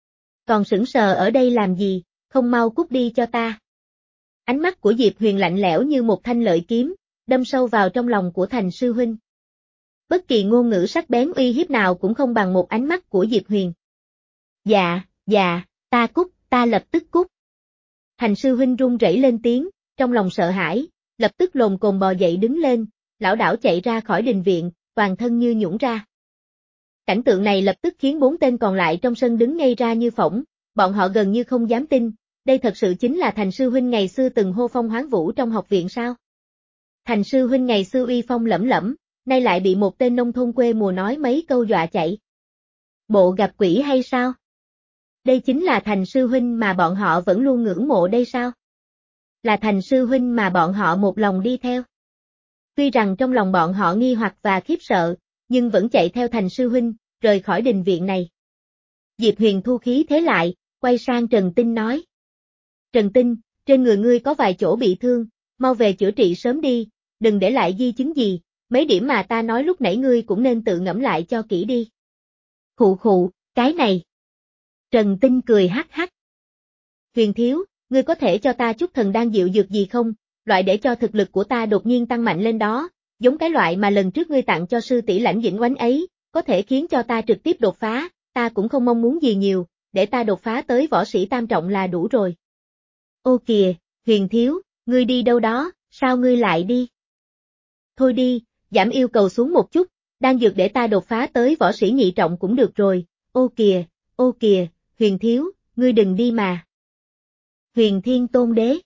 Còn sững sờ ở đây làm gì, không mau cút đi cho ta. Ánh mắt của Diệp Huyền lạnh lẽo như một thanh lợi kiếm, đâm sâu vào trong lòng của Thành sư huynh. Bất kỳ ngôn ngữ sắc bén uy hiếp nào cũng không bằng một ánh mắt của Diệp Huyền. Dạ, dạ, ta cút, ta lập tức cút. Thành sư huynh run rẩy lên tiếng, trong lòng sợ hãi, lập tức lồm cồm bò dậy đứng lên, lảo đảo chạy ra khỏi đình viện, toàn thân như nhũn ra. Cảnh tượng này lập tức khiến bốn tên còn lại trong sân đứng ngây ra như phỗng, bọn họ gần như không dám tin, đây thật sự chính là Thành sư huynh ngày xưa từng hô phong hoán vũ trong học viện sao? Thành sư huynh ngày xưa uy phong lẫm lẫm, nay lại bị một tên nông thôn quê mùa nói mấy câu dọa chạy. Bộ gặp quỷ hay sao? Đây chính là Thành sư huynh mà bọn họ vẫn luôn ngưỡng mộ đây sao? Là Thành sư huynh mà bọn họ một lòng đi theo. Tuy rằng trong lòng bọn họ nghi hoặc và khiếp sợ, nhưng vẫn chạy theo Thành sư huynh, rời khỏi đình viện này. Diệp Huyền thu khí thế lại, quay sang Trần Tinh nói. Trần Tinh, trên người ngươi có vài chỗ bị thương, mau về chữa trị sớm đi, đừng để lại di chứng gì, mấy điểm mà ta nói lúc nãy ngươi cũng nên tự ngẫm lại cho kỹ đi. Khụ khụ, cái này. Trần Tinh cười hắc hắc. Huyền thiếu, ngươi có thể cho ta chút thần đan diệu dược gì không, loại để cho thực lực của ta đột nhiên tăng mạnh lên đó, giống cái loại mà lần trước ngươi tặng cho sư tỷ Lãnh Dĩnh Oánh ấy, có thể khiến cho ta trực tiếp đột phá, ta cũng không mong muốn gì nhiều, để ta đột phá tới võ sĩ tam trọng là đủ rồi. Ô kìa, Huyền thiếu, ngươi đi đâu đó, sao ngươi lại đi? Thôi đi, giảm yêu cầu xuống một chút, đan dược để ta đột phá tới võ sĩ nhị trọng cũng được rồi, ô kìa, ô kìa, Huyền thiếu, ngươi đừng đi mà. Huyền Thiên Tôn Đế.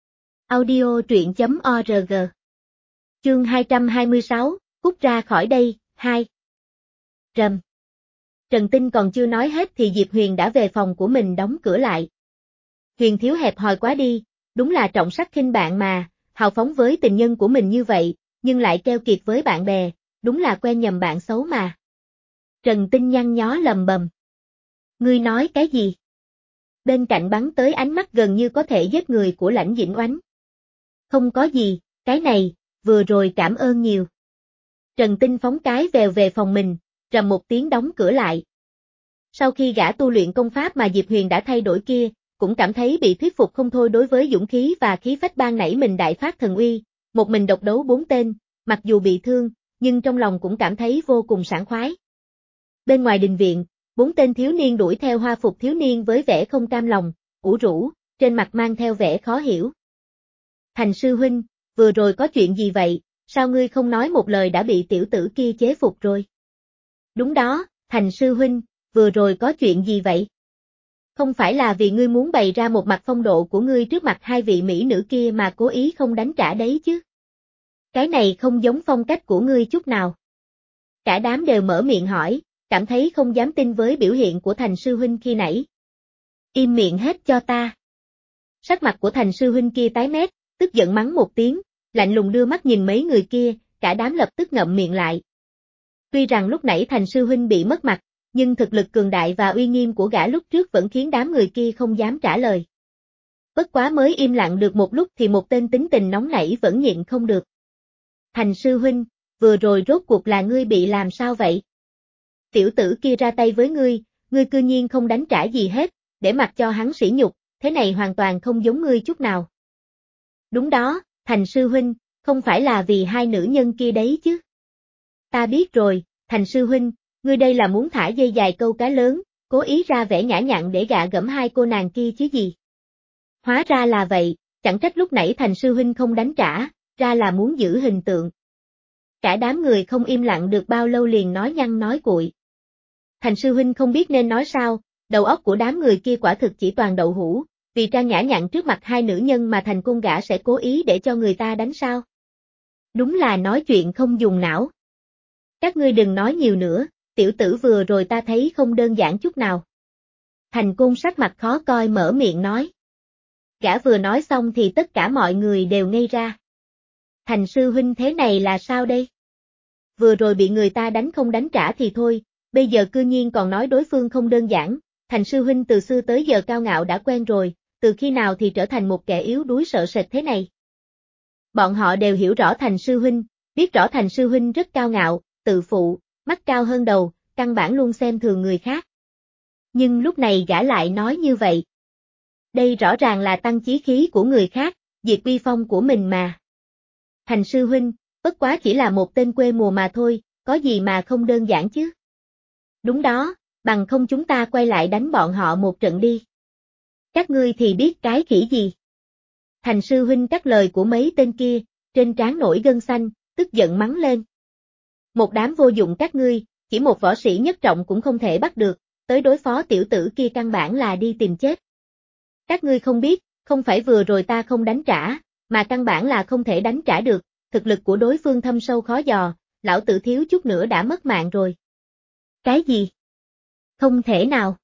Audio truyện chấm org. Chương hai trăm hai mươi sáu, cút ra khỏi đây, hai. Rầm. Trần Tinh còn chưa nói hết thì Diệp Huyền đã về phòng của mình đóng cửa lại. Huyền thiếu hẹp hòi quá đi, đúng là trọng sắc khinh bạn mà, hào phóng với tình nhân của mình như vậy, nhưng lại keo kiệt với bạn bè, đúng là quen nhầm bạn xấu mà. Trần Tinh nhăn nhó lầm bầm. Ngươi nói cái gì? Bên cạnh bắn tới ánh mắt gần như có thể giết người của Lãnh Dĩnh Oánh. Không có gì, cái này, vừa rồi cảm ơn nhiều. Trần Tinh phóng cái vèo về phòng mình, rầm một tiếng đóng cửa lại. Sau khi gã tu luyện công pháp mà Diệp Huyền đã thay đổi kia, cũng cảm thấy bị thuyết phục không thôi đối với dũng khí và khí phách ban nãy mình đại phát thần uy, một mình độc đấu bốn tên, mặc dù bị thương, nhưng trong lòng cũng cảm thấy vô cùng sảng khoái. Bên ngoài đình viện, bốn tên thiếu niên đuổi theo hoa phục thiếu niên với vẻ không cam lòng, ủ rũ, trên mặt mang theo vẻ khó hiểu. Thành sư huynh, vừa rồi có chuyện gì vậy, sao ngươi không nói một lời đã bị tiểu tử kia chế phục rồi? Đúng đó, Thành sư huynh, vừa rồi có chuyện gì vậy? Không phải là vì ngươi muốn bày ra một mặt phong độ của ngươi trước mặt hai vị mỹ nữ kia mà cố ý không đánh trả đấy chứ? Cái này không giống phong cách của ngươi chút nào. Cả đám đều mở miệng hỏi, cảm thấy không dám tin với biểu hiện của Thành sư huynh khi nãy. Im miệng hết cho ta. Sắc mặt của Thành sư huynh kia tái mét, tức giận mắng một tiếng, lạnh lùng đưa mắt nhìn mấy người kia, cả đám lập tức ngậm miệng lại. Tuy rằng lúc nãy Thành sư huynh bị mất mặt, nhưng thực lực cường đại và uy nghiêm của gã lúc trước vẫn khiến đám người kia không dám trả lời. Bất quá mới im lặng được một lúc thì một tên tính tình nóng nảy vẫn nhịn không được. Thành sư huynh, vừa rồi rốt cuộc là ngươi bị làm sao vậy? Tiểu tử kia ra tay với ngươi, ngươi cư nhiên không đánh trả gì hết, để mặc cho hắn sỉ nhục, thế này hoàn toàn không giống ngươi chút nào. Đúng đó, Thành sư huynh, không phải là vì hai nữ nhân kia đấy chứ. Ta biết rồi, Thành sư huynh, ngươi đây là muốn thả dây dài câu cá lớn, cố ý ra vẻ nhã nhặn để gạ gẫm hai cô nàng kia chứ gì. Hóa ra là vậy, chẳng trách lúc nãy Thành sư huynh không đánh trả, ra là muốn giữ hình tượng. Cả đám người không im lặng được bao lâu liền nói nhăng nói cuội. Thành sư huynh không biết nên nói sao, đầu óc của đám người kia quả thực chỉ toàn đậu hũ, vì trang nhã nhặn trước mặt hai nữ nhân mà thành côn gã sẽ cố ý để cho người ta đánh sao. Đúng là nói chuyện không dùng não. Các ngươi đừng nói nhiều nữa, tiểu tử vừa rồi ta thấy không đơn giản chút nào. Thành côn sắc mặt khó coi mở miệng nói. Gã vừa nói xong thì tất cả mọi người đều ngây ra. Thành sư huynh thế này là sao đây? Vừa rồi bị người ta đánh không đánh trả thì thôi, bây giờ cư nhiên còn nói đối phương không đơn giản, Thành sư huynh từ xưa tới giờ cao ngạo đã quen rồi, từ khi nào thì trở thành một kẻ yếu đuối sợ sệt thế này. Bọn họ đều hiểu rõ Thành sư huynh, biết rõ Thành sư huynh rất cao ngạo, tự phụ, mắt cao hơn đầu, căn bản luôn xem thường người khác. Nhưng lúc này gã lại nói như vậy. Đây rõ ràng là tăng chí khí của người khác, diệt uy phong của mình mà. Thành sư huynh, bất quá chỉ là một tên quê mùa mà thôi, có gì mà không đơn giản chứ. Đúng đó, Bằng không chúng ta quay lại đánh bọn họ một trận đi. Các ngươi thì biết cái khỉ gì? Thành sư huynh cắt lời của mấy tên kia, trên trán nổi gân xanh, tức giận mắng lên. Một đám vô dụng các ngươi, chỉ một võ sĩ nhất trọng cũng không thể bắt được, tới đối phó tiểu tử kia căn bản là đi tìm chết. Các ngươi không biết, không phải vừa rồi ta không đánh trả, mà căn bản là không thể đánh trả được, thực lực của đối phương thâm sâu khó dò, lão tử thiếu chút nữa đã mất mạng rồi. Cái gì? Không thể nào.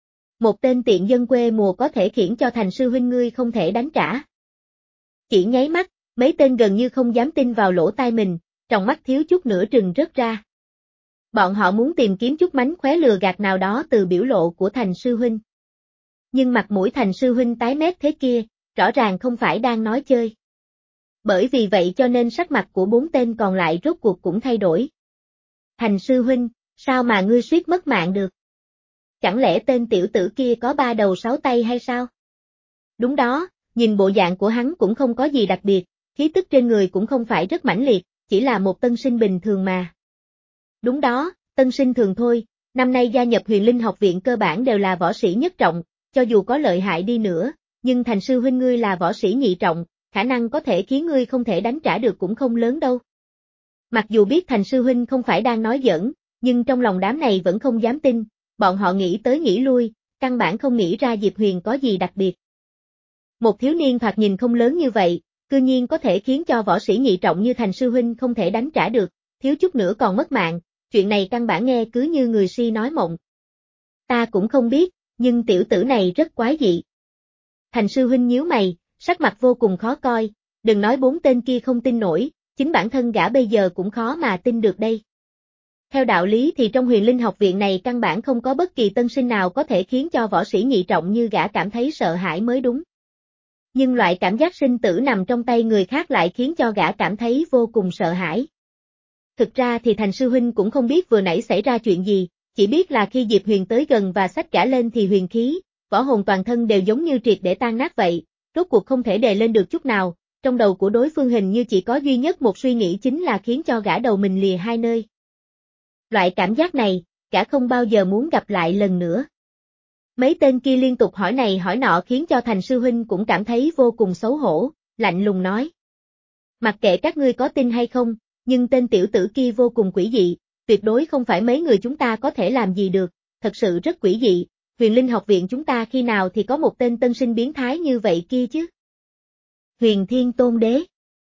Một tên tiện dân quê mùa có thể khiển cho thành sư huynh ngươi không thể đánh trả. Chỉ nháy mắt, mấy tên gần như không dám tin vào lỗ tai mình, trong mắt thiếu chút nữa trừng rớt ra. Bọn họ muốn tìm kiếm chút mánh khóe lừa gạt nào đó từ biểu lộ của thành sư huynh. Nhưng mặt mũi thành sư huynh tái mét thế kia, rõ ràng không phải đang nói chơi. Bởi vì vậy cho nên sắc mặt của bốn tên còn lại rốt cuộc cũng thay đổi. Thành sư huynh, sao mà ngươi suýt mất mạng được? Chẳng lẽ tên tiểu tử kia có ba đầu sáu tay hay sao? Đúng đó, nhìn bộ dạng của hắn cũng không có gì đặc biệt, khí tức trên người cũng không phải rất mãnh liệt, chỉ là một tân sinh bình thường mà. Đúng đó, tân sinh thường thôi, năm nay gia nhập Huyền Linh học viện cơ bản đều là võ sĩ nhất trọng, cho dù có lợi hại đi nữa, nhưng thành sư huynh ngươi là võ sĩ nhị trọng, khả năng có thể khiến ngươi không thể đánh trả được cũng không lớn đâu. Mặc dù biết thành sư huynh không phải đang nói giỡn, nhưng trong lòng đám này vẫn không dám tin, bọn họ nghĩ tới nghĩ lui, căn bản không nghĩ ra Diệp Huyền có gì đặc biệt. Một thiếu niên thoạt nhìn không lớn như vậy, cư nhiên có thể khiến cho võ sĩ nhị trọng như thành sư huynh không thể đánh trả được, thiếu chút nữa còn mất mạng, chuyện này căn bản nghe cứ như người si nói mộng. Ta cũng không biết, nhưng tiểu tử này rất quái dị. Thành sư huynh nhíu mày, sắc mặt vô cùng khó coi, đừng nói bốn tên kia không tin nổi, chính bản thân gã bây giờ cũng khó mà tin được đây. Theo đạo lý thì trong Huyền Linh học viện này căn bản không có bất kỳ tân sinh nào có thể khiến cho võ sĩ nhị trọng như gã cảm thấy sợ hãi mới đúng. Nhưng loại cảm giác sinh tử nằm trong tay người khác lại khiến cho gã cảm thấy vô cùng sợ hãi. Thực ra thì thành sư huynh cũng không biết vừa nãy xảy ra chuyện gì, chỉ biết là khi Diệp Huyền tới gần và xách gã lên thì huyền khí, võ hồn toàn thân đều giống như triệt để tan nát vậy, rốt cuộc không thể đè lên được chút nào, trong đầu của đối phương hình như chỉ có duy nhất một suy nghĩ chính là khiến cho gã đầu mình lìa hai nơi. Loại cảm giác này, gã không bao giờ muốn gặp lại lần nữa. Mấy tên kia liên tục hỏi này hỏi nọ khiến cho thành sư huynh cũng cảm thấy vô cùng xấu hổ, lạnh lùng nói. Mặc kệ các ngươi có tin hay không, nhưng tên tiểu tử kia vô cùng quỷ dị, tuyệt đối không phải mấy người chúng ta có thể làm gì được, thật sự rất quỷ dị, Huyền Linh học viện chúng ta khi nào thì có một tên tân sinh biến thái như vậy kia chứ. Huyền Thiên Tôn Đế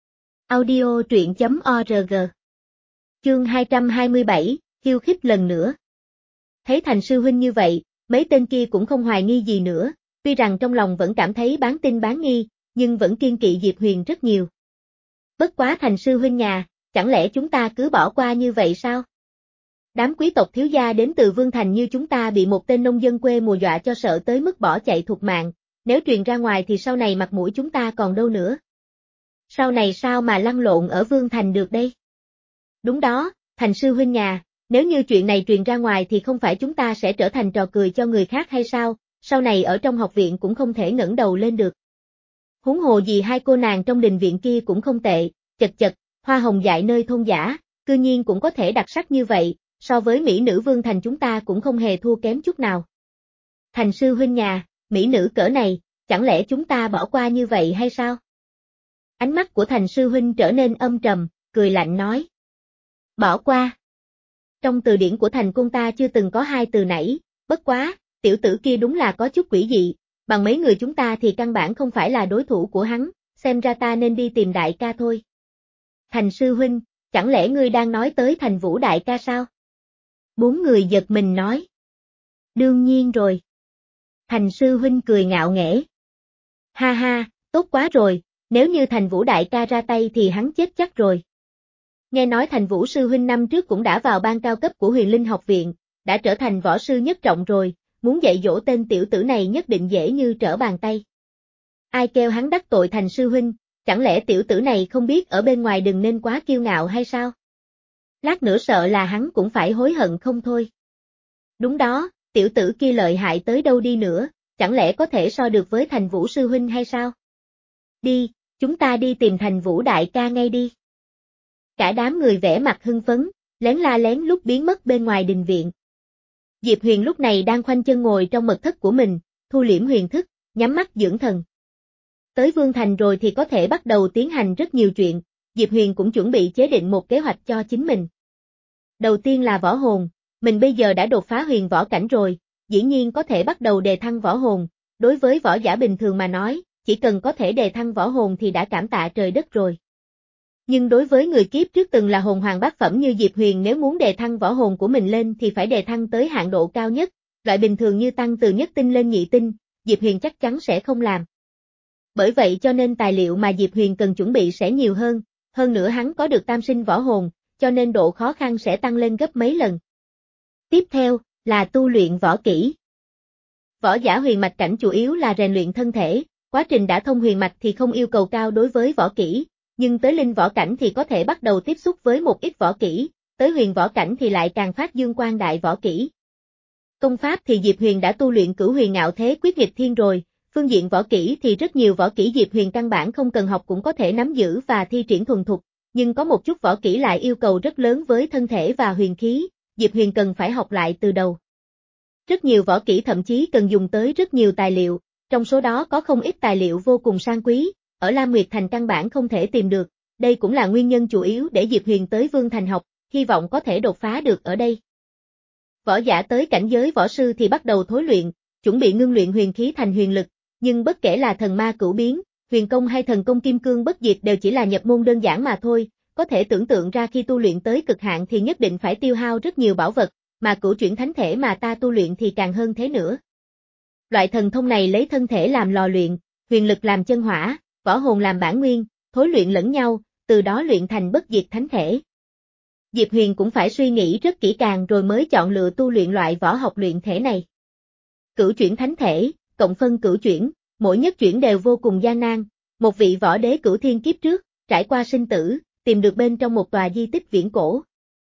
Audio truyện chấm org Chương hai trăm hai mươi bảy, khiêu khích lần nữa. Thấy thành sư huynh như vậy, mấy tên kia cũng không hoài nghi gì nữa, tuy rằng trong lòng vẫn cảm thấy bán tin bán nghi, nhưng vẫn kiên kỵ Diệp Huyền rất nhiều. Bất quá thành sư huynh nhà, chẳng lẽ chúng ta cứ bỏ qua như vậy sao? Đám quý tộc thiếu gia đến từ Vương Thành như chúng ta bị một tên nông dân quê mùa dọa cho sợ tới mức bỏ chạy thục mạng, nếu truyền ra ngoài thì sau này mặt mũi chúng ta còn đâu nữa. Sau này sao mà lăn lộn ở Vương Thành được đây? Đúng đó, thành sư huynh nhà, nếu như chuyện này truyền ra ngoài thì không phải chúng ta sẽ trở thành trò cười cho người khác hay sao, sau này ở trong học viện cũng không thể ngẩng đầu lên được. Huống hồ gì hai cô nàng trong đình viện kia cũng không tệ, chật chật, hoa hồng dại nơi thôn giả, cư nhiên cũng có thể đặc sắc như vậy, so với mỹ nữ Vương Thành chúng ta cũng không hề thua kém chút nào. Thành sư huynh nhà, mỹ nữ cỡ này, chẳng lẽ chúng ta bỏ qua như vậy hay sao? Ánh mắt của thành sư huynh trở nên âm trầm, cười lạnh nói. Bỏ qua. Trong từ điển của thành cung ta chưa từng có hai từ nãy, bất quá, tiểu tử kia đúng là có chút quỷ dị, bằng mấy người chúng ta thì căn bản không phải là đối thủ của hắn, xem ra ta nên đi tìm đại ca thôi. Thành sư huynh, chẳng lẽ ngươi đang nói tới Thành Vũ đại ca sao? Bốn người giật mình nói. Đương nhiên rồi. Thành sư huynh cười ngạo nghễ. Ha ha, tốt quá rồi, nếu như Thành Vũ đại ca ra tay thì hắn chết chắc rồi. Nghe nói Thành Vũ sư huynh năm trước cũng đã vào ban cao cấp của Huyền Linh học viện, đã trở thành võ sư nhất trọng rồi, muốn dạy dỗ tên tiểu tử này nhất định dễ như trở bàn tay. Ai kêu hắn đắc tội Thành sư huynh, chẳng lẽ tiểu tử này không biết ở bên ngoài đừng nên quá kiêu ngạo hay sao? Lát nữa sợ là hắn cũng phải hối hận không thôi. Đúng đó, tiểu tử kia lợi hại tới đâu đi nữa, chẳng lẽ có thể so được với Thành Vũ sư huynh hay sao? Đi, chúng ta đi tìm Thành Vũ đại ca ngay đi. Cả đám người vẻ mặt hưng phấn, lén la lén lút biến mất bên ngoài đình viện. Diệp Huyền lúc này đang khoanh chân ngồi trong mật thất của mình, thu liễm huyền thức, nhắm mắt dưỡng thần. Tới Vương Thành rồi thì có thể bắt đầu tiến hành rất nhiều chuyện, Diệp Huyền cũng chuẩn bị chế định một kế hoạch cho chính mình. Đầu tiên là võ hồn, mình bây giờ đã đột phá huyền võ cảnh rồi, dĩ nhiên có thể bắt đầu đề thăng võ hồn, đối với võ giả bình thường mà nói, chỉ cần có thể đề thăng võ hồn thì đã cảm tạ trời đất rồi. Nhưng đối với người kiếp trước từng là hồn hoàng bát phẩm như Diệp Huyền, nếu muốn đề thăng võ hồn của mình lên thì phải đề thăng tới hạn độ cao nhất, loại bình thường như tăng từ nhất tinh lên nhị tinh, Diệp Huyền chắc chắn sẽ không làm. Bởi vậy cho nên tài liệu mà Diệp Huyền cần chuẩn bị sẽ nhiều hơn, hơn nữa hắn có được tam sinh võ hồn, cho nên độ khó khăn sẽ tăng lên gấp mấy lần. Tiếp theo, là tu luyện võ kỹ. Võ giả huyền mạch cảnh chủ yếu là rèn luyện thân thể, quá trình đã thông huyền mạch thì không yêu cầu cao đối với võ kỹ, nhưng tới linh võ cảnh thì có thể bắt đầu tiếp xúc với một ít võ kỹ, tới huyền võ cảnh thì lại càng phát dương quang đại võ kỹ. Công pháp thì Diệp Huyền đã tu luyện Cửu Huyền Ngạo Thế Quyết Nghịch Thiên rồi, phương diện võ kỹ thì rất nhiều võ kỹ Diệp Huyền căn bản không cần học cũng có thể nắm giữ và thi triển thuần thục, nhưng có một chút võ kỹ lại yêu cầu rất lớn với thân thể và huyền khí, Diệp Huyền cần phải học lại từ đầu. Rất nhiều võ kỹ thậm chí cần dùng tới rất nhiều tài liệu, trong số đó có không ít tài liệu vô cùng sang quý, ở Lam Nguyệt Thành căn bản không thể tìm được, đây cũng là nguyên nhân chủ yếu để Diệp Huyền tới Vương Thành học, hy vọng có thể đột phá được ở đây. Võ giả tới cảnh giới võ sư thì bắt đầu thối luyện, chuẩn bị ngưng luyện huyền khí thành huyền lực, nhưng bất kể là thần ma cửu biến, huyền công hay thần công kim cương bất diệt đều chỉ là nhập môn đơn giản mà thôi, có thể tưởng tượng ra khi tu luyện tới cực hạn thì nhất định phải tiêu hao rất nhiều bảo vật, mà cửu chuyển thánh thể mà ta tu luyện thì càng hơn thế nữa. Loại thần thông này lấy thân thể làm lò luyện, huyền lực làm chân hỏa, võ hồn làm bản nguyên, thối luyện lẫn nhau, từ đó luyện thành bất diệt thánh thể. Diệp Huyền cũng phải suy nghĩ rất kỹ càng rồi mới chọn lựa tu luyện loại võ học luyện thể này. Cửu chuyển thánh thể, cộng phân cửu chuyển, mỗi nhất chuyển đều vô cùng gian nan, một vị võ đế cửu thiên kiếp trước, trải qua sinh tử, tìm được bên trong một tòa di tích viễn cổ.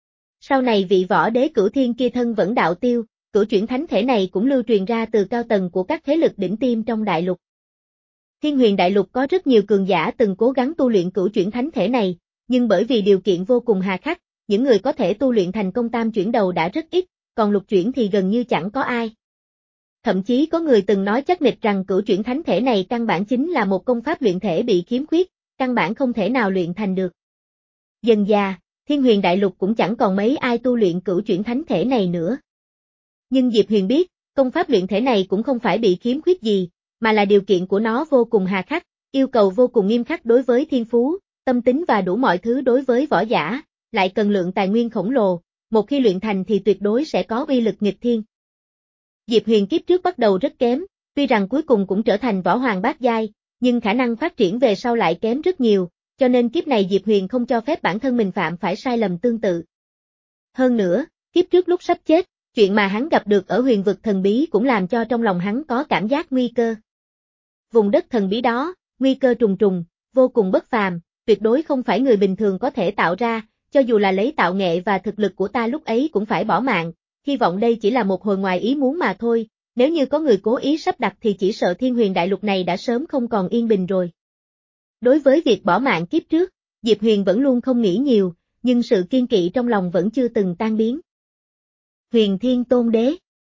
Sau này vị võ đế cửu thiên kia thân vẫn đạo tiêu, cửu chuyển thánh thể này cũng lưu truyền ra từ cao tầng của các thế lực đỉnh tiêm trong đại lục. Thiên Huyền đại lục có rất nhiều cường giả từng cố gắng tu luyện cửu chuyển thánh thể này, nhưng bởi vì điều kiện vô cùng hà khắc, những người có thể tu luyện thành công tam chuyển đầu đã rất ít, còn lục chuyển thì gần như chẳng có ai. Thậm chí có người từng nói chắc nịch rằng cửu chuyển thánh thể này căn bản chính là một công pháp luyện thể bị khiếm khuyết, căn bản không thể nào luyện thành được. Dần dà, Thiên Huyền đại lục cũng chẳng còn mấy ai tu luyện cửu chuyển thánh thể này nữa. Nhưng Diệp Huyền biết, công pháp luyện thể này cũng không phải bị khiếm khuyết gì, mà là điều kiện của nó vô cùng hà khắc, yêu cầu vô cùng nghiêm khắc đối với thiên phú, tâm tính và đủ mọi thứ đối với võ giả, lại cần lượng tài nguyên khổng lồ, một khi luyện thành thì tuyệt đối sẽ có uy lực nghịch thiên. Diệp Huyền kiếp trước bắt đầu rất kém, tuy rằng cuối cùng cũng trở thành võ hoàng bát giai, nhưng khả năng phát triển về sau lại kém rất nhiều, cho nên kiếp này Diệp Huyền không cho phép bản thân mình phạm phải sai lầm tương tự. Hơn nữa, kiếp trước lúc sắp chết, chuyện mà hắn gặp được ở huyền vực thần bí cũng làm cho trong lòng hắn có cảm giác nguy cơ. Vùng đất thần bí đó, nguy cơ trùng trùng, vô cùng bất phàm, tuyệt đối không phải người bình thường có thể tạo ra, cho dù là lấy tạo nghệ và thực lực của ta lúc ấy cũng phải bỏ mạng, hy vọng đây chỉ là một hồi ngoài ý muốn mà thôi, nếu như có người cố ý sắp đặt thì chỉ sợ Thiên Huyền đại lục này đã sớm không còn yên bình rồi. Đối với việc bỏ mạng kiếp trước, Diệp Huyền vẫn luôn không nghĩ nhiều, nhưng sự kiên kỵ trong lòng vẫn chưa từng tan biến. Huyền Thiên Tôn Đế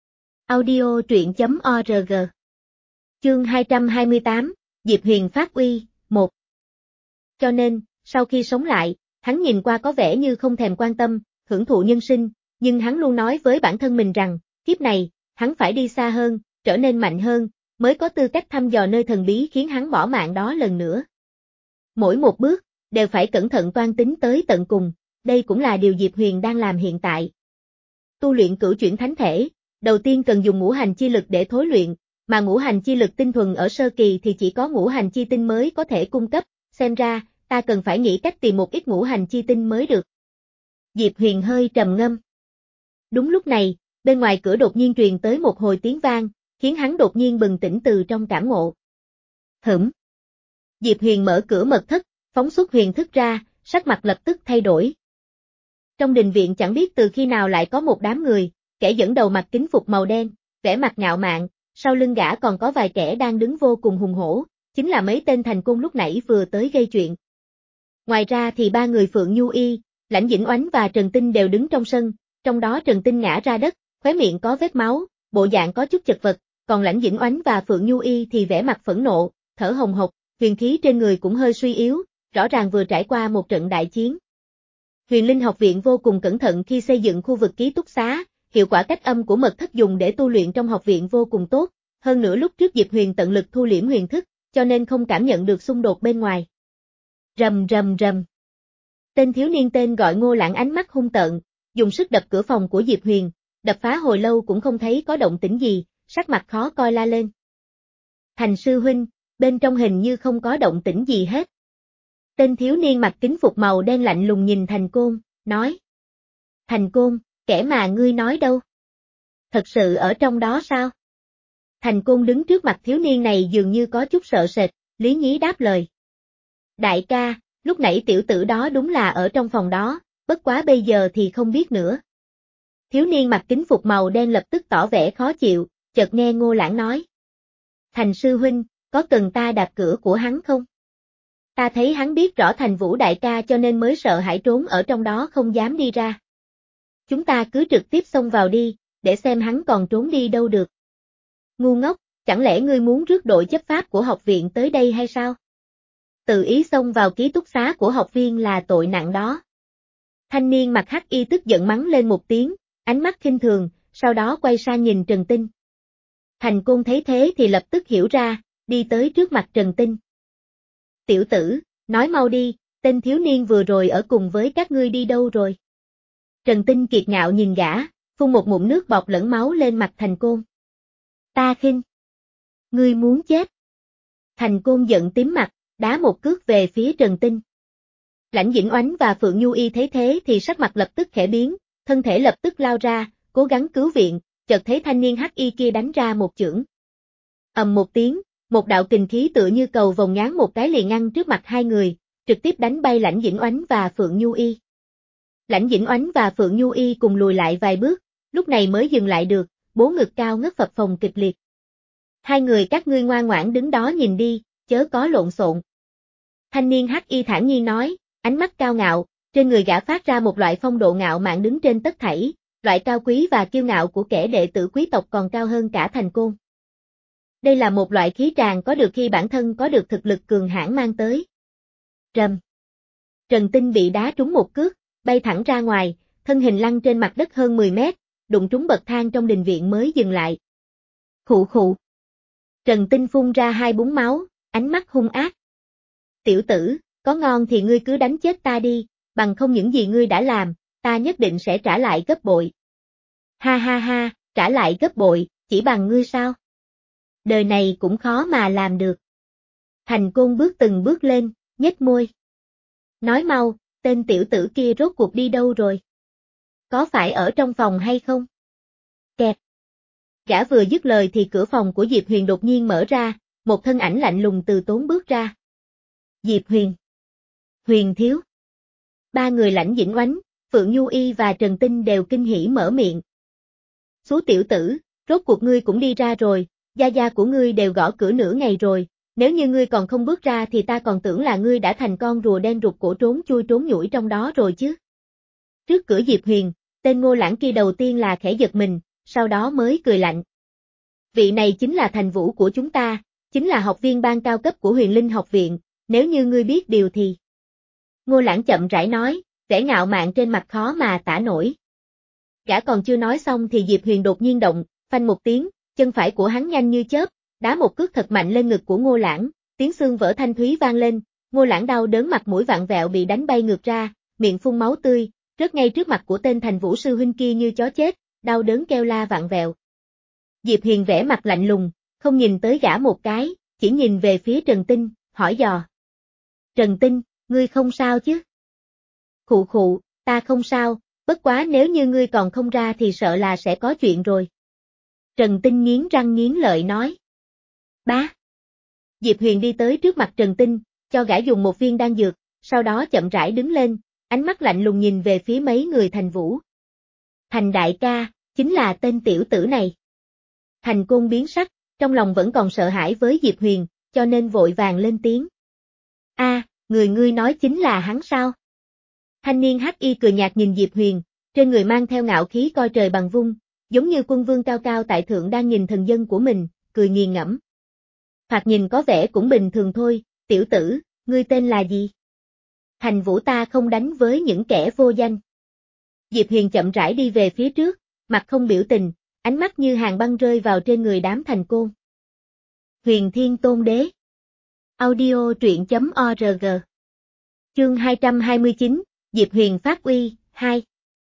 Audio truyện chấm org Chương hai trăm hai mươi tám, Diệp Huyền phát uy, một. Cho nên, sau khi sống lại, hắn nhìn qua có vẻ như không thèm quan tâm, hưởng thụ nhân sinh, nhưng hắn luôn nói với bản thân mình rằng, kiếp này, hắn phải đi xa hơn, trở nên mạnh hơn, mới có tư cách thăm dò nơi thần bí khiến hắn bỏ mạng đó lần nữa. Mỗi một bước, đều phải cẩn thận toan tính tới tận cùng, đây cũng là điều Diệp Huyền đang làm hiện tại. Tu luyện cửu chuyển thánh thể, đầu tiên cần dùng ngũ hành chi lực để thối luyện, mà ngũ hành chi lực tinh thuần ở sơ kỳ thì chỉ có ngũ hành chi tinh mới có thể cung cấp, xem ra, ta cần phải nghĩ cách tìm một ít ngũ hành chi tinh mới được. Diệp Huyền hơi trầm ngâm. Đúng lúc này, bên ngoài cửa đột nhiên truyền tới một hồi tiếng vang, khiến hắn đột nhiên bừng tỉnh từ trong cảm ngộ. Hửm. Diệp Huyền mở cửa mật thất, phóng xuất huyền thức ra, sắc mặt lập tức thay đổi. Trong đình viện chẳng biết từ khi nào lại có một đám người, kẻ dẫn đầu mặc kính phục màu đen, vẻ mặt ngạo mạn, sau lưng gã còn có vài kẻ đang đứng vô cùng hùng hổ, chính là mấy tên thành côn lúc nãy vừa tới gây chuyện. Ngoài ra thì ba người Phượng Nhu Y, Lãnh Dĩnh Oánh và Trần Tinh đều đứng trong sân, trong đó Trần Tinh ngã ra đất, khóe miệng có vết máu, bộ dạng có chút chật vật, còn Lãnh Dĩnh Oánh và Phượng Nhu Y thì vẻ mặt phẫn nộ, thở hồng hộc, huyền khí trên người cũng hơi suy yếu, rõ ràng vừa trải qua một trận đại chiến. Huyền Linh học viện vô cùng cẩn thận khi xây dựng khu vực ký túc xá, hiệu quả cách âm của mật thất dùng để tu luyện trong học viện vô cùng tốt, hơn nữa lúc trước Diệp Huyền tận lực thu liễm huyền thức, cho nên không cảm nhận được xung đột bên ngoài. Rầm rầm rầm. Tên thiếu niên tên gọi Ngô Lãng ánh mắt hung tợn, dùng sức đập cửa phòng của Diệp Huyền, đập phá hồi lâu cũng không thấy có động tĩnh gì, sắc mặt khó coi la lên. Thành sư huynh, bên trong hình như không có động tĩnh gì hết. Tên thiếu niên mặc kính phục màu đen lạnh lùng nhìn Thành Côn, nói. Thành Côn, kẻ mà ngươi nói đâu? Thật sự ở trong đó sao? Thành Côn đứng trước mặt thiếu niên này dường như có chút sợ sệt, lý nhí đáp lời. Đại ca, lúc nãy tiểu tử đó đúng là ở trong phòng đó, bất quá bây giờ thì không biết nữa. Thiếu niên mặc kính phục màu đen lập tức tỏ vẻ khó chịu, chợt nghe Ngô Lãng nói. Thành sư huynh, có cần ta đạp cửa của hắn không? Ta thấy hắn biết rõ Thành Vũ đại ca cho nên mới sợ hãi trốn ở trong đó không dám đi ra. Chúng ta cứ trực tiếp xông vào đi, để xem hắn còn trốn đi đâu được. Ngu ngốc, chẳng lẽ ngươi muốn rước đội chấp pháp của học viện tới đây hay sao? Tự ý xông vào ký túc xá của học viên là tội nặng đó. Thanh niên mặc hắc y tức giận mắng lên một tiếng, ánh mắt khinh thường, sau đó quay sang nhìn Trần Tinh. Thành Côn thấy thế thì lập tức hiểu ra, đi tới trước mặt Trần Tinh. Tiểu tử, nói mau đi, tên thiếu niên vừa rồi ở cùng với các ngươi đi đâu rồi? Trần Tinh kiệt ngạo nhìn gã, phun một ngụm nước bọt lẫn máu lên mặt Thành Côn. Ta khinh. Ngươi muốn chết. Thành Côn giận tím mặt, đá một cước về phía Trần Tinh. Lãnh Dĩnh Oánh và Phượng Nhu Y thấy thế thì sắc mặt lập tức khẽ biến, thân thể lập tức lao ra, cố gắng cứu viện, chợt thấy thanh niên hắc y kia đánh ra một chưởng. Ầm một tiếng, một đạo kình khí tựa như cầu vồng ngán một cái liền ngăn trước mặt hai người, trực tiếp đánh bay Lãnh Dĩnh Oánh và Phượng Nhu Y. Lãnh Dĩnh Oánh và Phượng Nhu Y cùng lùi lại vài bước, lúc này mới dừng lại được, bố ngực cao ngất phập phồng kịch liệt. Hai người các ngươi ngoan ngoãn đứng đó nhìn đi, chớ có lộn xộn. Thanh niên hắc y thản nhiên nói, ánh mắt cao ngạo, trên người gã phát ra một loại phong độ ngạo mạn đứng trên tất thảy, loại cao quý và kiêu ngạo của kẻ đệ tử quý tộc còn cao hơn cả Thành Côn. Đây là một loại khí tràng có được khi bản thân có được thực lực cường hãn mang tới. Rầm. Trần Tinh bị đá trúng một cước, bay thẳng ra ngoài, thân hình lăn trên mặt đất hơn mười mét, đụng trúng bậc thang trong đình viện mới dừng lại. Khụ khụ. Trần Tinh phun ra hai búng máu, ánh mắt hung ác. Tiểu tử, có ngon thì ngươi cứ đánh chết ta đi, bằng không những gì ngươi đã làm, ta nhất định sẽ trả lại gấp bội. Ha ha ha, trả lại gấp bội, chỉ bằng ngươi sao? Đời này cũng khó mà làm được. Thành Côn bước từng bước lên, nhếch môi. Nói mau, tên tiểu tử kia rốt cuộc đi đâu rồi? Có phải ở trong phòng hay không? Kẹt. Gã vừa dứt lời thì cửa phòng của Diệp Huyền đột nhiên mở ra, một thân ảnh lạnh lùng từ tốn bước ra. Diệp Huyền. Huyền thiếu. Ba người Lãnh Dĩnh Oánh, Phượng Nhu Y và Trần Tinh đều kinh hỉ mở miệng. Số tiểu tử, rốt cuộc ngươi cũng đi ra rồi, gia gia của ngươi đều gõ cửa nửa ngày rồi, nếu như ngươi còn không bước ra thì ta còn tưởng là ngươi đã thành con rùa đen rụt cổ trốn chui trốn nhủi trong đó rồi chứ. Trước cửa Diệp Huyền, tên Ngô Lãng kia đầu tiên là khẽ giật mình, sau đó mới cười lạnh. Vị này chính là Thành Vũ của chúng ta, chính là học viên ban cao cấp của Huyền Linh học viện, nếu như ngươi biết điều thì. Ngô Lãng chậm rãi nói, vẻ ngạo mạn trên mặt khó mà tả nổi. Gã còn chưa nói xong thì Diệp Huyền đột nhiên động, phanh một tiếng, chân phải của hắn nhanh như chớp, đá một cước thật mạnh lên ngực của Ngô Lãng, tiếng xương vỡ thanh thúy vang lên, Ngô Lãng đau đớn mặt mũi vặn vẹo bị đánh bay ngược ra, miệng phun máu tươi, rớt ngay trước mặt của tên Thành Vũ sư huynh kia như chó chết, đau đớn kêu la vặn vẹo. Diệp Huyền vẻ mặt lạnh lùng, không nhìn tới gã một cái, chỉ nhìn về phía Trần Tinh, hỏi dò. Trần Tinh, ngươi không sao chứ? Khụ khụ, ta không sao, bất quá nếu như ngươi còn không ra thì sợ là sẽ có chuyện rồi. Trần Tinh nghiến răng nghiến lợi nói. Bá. Diệp Huyền đi tới trước mặt Trần Tinh, cho gã dùng một viên đan dược, sau đó chậm rãi đứng lên, ánh mắt lạnh lùng nhìn về phía mấy người Thành Vũ. Thành đại ca, chính là tên tiểu tử này. Thành Côn biến sắc, trong lòng vẫn còn sợ hãi với Diệp Huyền, cho nên vội vàng lên tiếng. A, người ngươi nói chính là hắn sao? Thanh niên hắc y cười nhạt nhìn Diệp Huyền, trên người mang theo ngạo khí coi trời bằng vung, giống như quân vương cao cao tại thượng đang nhìn thần dân của mình, cười nghiền ngẫm. Thoạt nhìn có vẻ cũng bình thường thôi, tiểu tử, ngươi tên là gì? Thành Vũ ta không đánh với những kẻ vô danh. Diệp Huyền chậm rãi đi về phía trước, mặt không biểu tình, ánh mắt như hàng băng rơi vào trên người đám Thành Côn. Huyền Thiên Tôn Đế. Audio truyện chấm org. Chương hai trăm hai mươi chín, Diệp Huyền phát uy, hai.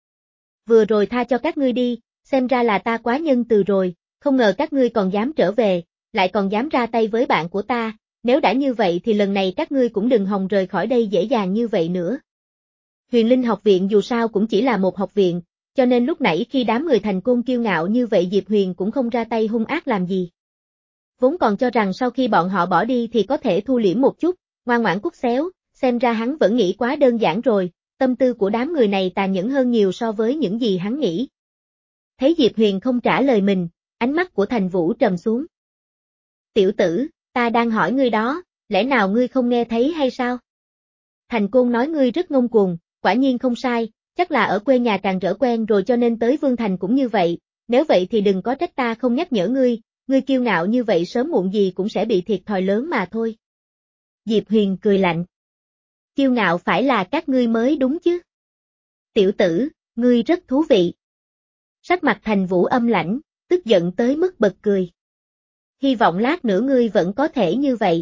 Vừa rồi tha cho các ngươi đi, xem ra là ta quá nhân từ rồi, không ngờ các ngươi còn dám trở về, lại còn dám ra tay với bạn của ta, nếu đã như vậy thì lần này các ngươi cũng đừng hòng rời khỏi đây dễ dàng như vậy nữa. Huyền Linh học viện dù sao cũng chỉ là một học viện, cho nên lúc nãy khi đám người Thành Côn kiêu ngạo như vậy Diệp Huyền cũng không ra tay hung ác làm gì. Vốn còn cho rằng sau khi bọn họ bỏ đi thì có thể thu liễm một chút, ngoan ngoãn cút xéo, xem ra hắn vẫn nghĩ quá đơn giản rồi, tâm tư của đám người này tàn nhẫn hơn nhiều so với những gì hắn nghĩ. Thấy Diệp Huyền không trả lời mình, ánh mắt của Thành Vũ trầm xuống. Tiểu tử, ta đang hỏi ngươi đó, lẽ nào ngươi không nghe thấy hay sao? Thành Côn nói ngươi rất ngông cuồng, quả nhiên không sai, chắc là ở quê nhà càng rỡ quen rồi cho nên tới Vương Thành cũng như vậy, nếu vậy thì đừng có trách ta không nhắc nhở ngươi, ngươi kiêu ngạo như vậy sớm muộn gì cũng sẽ bị thiệt thòi lớn mà thôi. Diệp Huyền cười lạnh. Kiêu ngạo phải là các ngươi mới đúng chứ. Tiểu tử, ngươi rất thú vị. Sắc mặt Thành Vũ âm lãnh, tức giận tới mức bật cười. Hy vọng lát nữa ngươi vẫn có thể như vậy.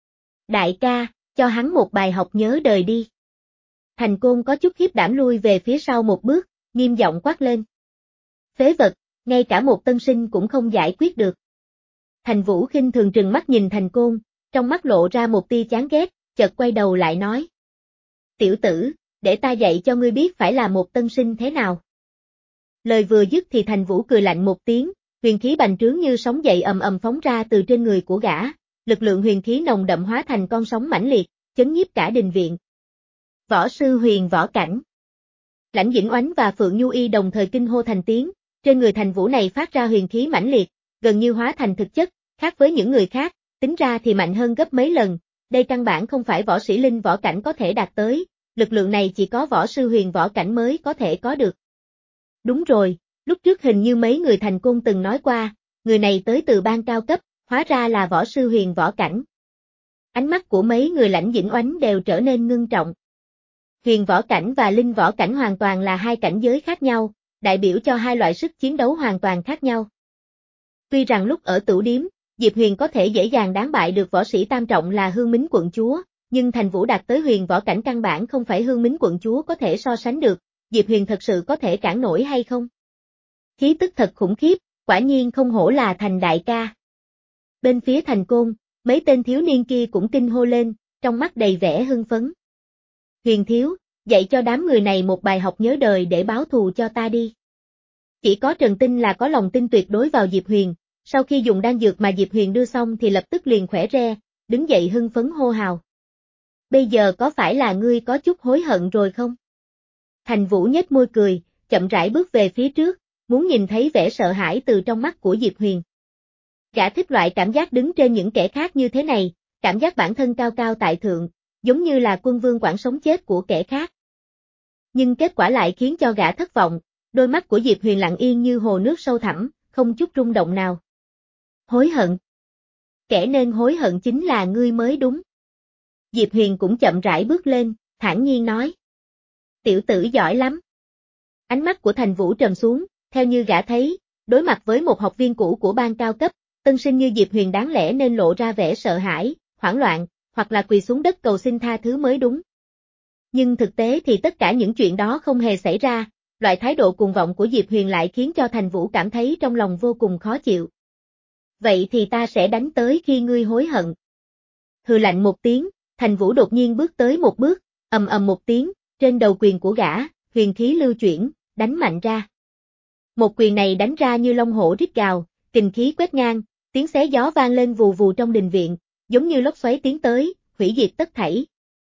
Đại ca, cho hắn một bài học nhớ đời đi. Thành Côn có chút khiếp đảm lui về phía sau một bước, nghiêm giọng quát lên. Phế vật, ngay cả một tân sinh cũng không giải quyết được. Thành Vũ khinh thường trừng mắt nhìn Thành Côn, trong mắt lộ ra một tia chán ghét, chợt quay đầu lại nói. Tiểu tử, để ta dạy cho ngươi biết phải là một tân sinh thế nào. Lời vừa dứt thì Thành Vũ cười lạnh một tiếng, huyền khí bành trướng như sóng dậy ầm ầm phóng ra từ trên người của gã, lực lượng huyền khí nồng đậm hóa thành con sóng mãnh liệt, chấn nhiếp cả đình viện. Võ sư huyền võ cảnh. Lãnh Dĩnh Oánh và Phượng Nhu Y đồng thời kinh hô thành tiếng, trên người Thành Vũ này phát ra huyền khí mãnh liệt, gần như hóa thành thực chất, khác với những người khác, tính ra thì mạnh hơn gấp mấy lần, đây căn bản không phải võ sĩ linh võ cảnh có thể đạt tới, lực lượng này chỉ có võ sư huyền võ cảnh mới có thể có được. Đúng rồi, lúc trước hình như mấy người Thành Côn từng nói qua, người này tới từ bang cao cấp, hóa ra là võ sư huyền võ cảnh. Ánh mắt của mấy người Lãnh Dĩnh Oánh đều trở nên ngưng trọng. Huyền võ cảnh và linh võ cảnh hoàn toàn là hai cảnh giới khác nhau, đại biểu cho hai loại sức chiến đấu hoàn toàn khác nhau. Tuy rằng lúc ở Tửu Điếm, Diệp Huyền có thể dễ dàng đánh bại được võ sĩ tam trọng là Hương Mính quận chúa, nhưng Thành Vũ đạt tới huyền võ cảnh căn bản không phải Hương Mính quận chúa có thể so sánh được, Diệp Huyền thật sự có thể cản nổi hay không? Khí tức thật khủng khiếp, quả nhiên không hổ là Thành đại ca. Bên phía Thành Côn, mấy tên thiếu niên kia cũng kinh hô lên, trong mắt đầy vẻ hưng phấn. Huyền thiếu, dạy cho đám người này một bài học nhớ đời để báo thù cho ta đi. Chỉ có Trần Tinh là có lòng tin tuyệt đối vào Diệp Huyền, sau khi dùng đan dược mà Diệp Huyền đưa xong thì lập tức liền khỏe re, đứng dậy hưng phấn hô hào. Bây giờ có phải là ngươi có chút hối hận rồi không? Thành Vũ nhếch môi cười, chậm rãi bước về phía trước, muốn nhìn thấy vẻ sợ hãi từ trong mắt của Diệp Huyền. Gã thích loại cảm giác đứng trên những kẻ khác như thế này, cảm giác bản thân cao cao tại thượng, giống như là quân vương quản sống chết của kẻ khác. Nhưng kết quả lại khiến cho gã thất vọng, đôi mắt của Diệp Huyền lặng yên như hồ nước sâu thẳm, không chút rung động nào. Hối hận. Kẻ nên hối hận chính là ngươi mới đúng. Diệp Huyền cũng chậm rãi bước lên, thản nhiên nói. Tiểu tử giỏi lắm. Ánh mắt của Thành Vũ trầm xuống, theo như gã thấy, đối mặt với một học viên cũ của bang cao cấp, tân sinh như Diệp Huyền đáng lẽ nên lộ ra vẻ sợ hãi, hoảng loạn, hoặc là quỳ xuống đất cầu xin tha thứ mới đúng. Nhưng thực tế thì tất cả những chuyện đó không hề xảy ra, loại thái độ cuồng vọng của Diệp Huyền lại khiến cho Thành Vũ cảm thấy trong lòng vô cùng khó chịu. Vậy thì ta sẽ đánh tới khi ngươi hối hận. Hừ lạnh một tiếng, Thành Vũ đột nhiên bước tới một bước, ầm ầm một tiếng, trên đầu quyền của gã, huyền khí lưu chuyển, đánh mạnh ra. Một quyền này đánh ra như long hổ rít gào, kình khí quét ngang, tiếng xé gió vang lên vù vù trong đình viện, giống như lốc xoáy tiến tới, hủy diệt tất thảy.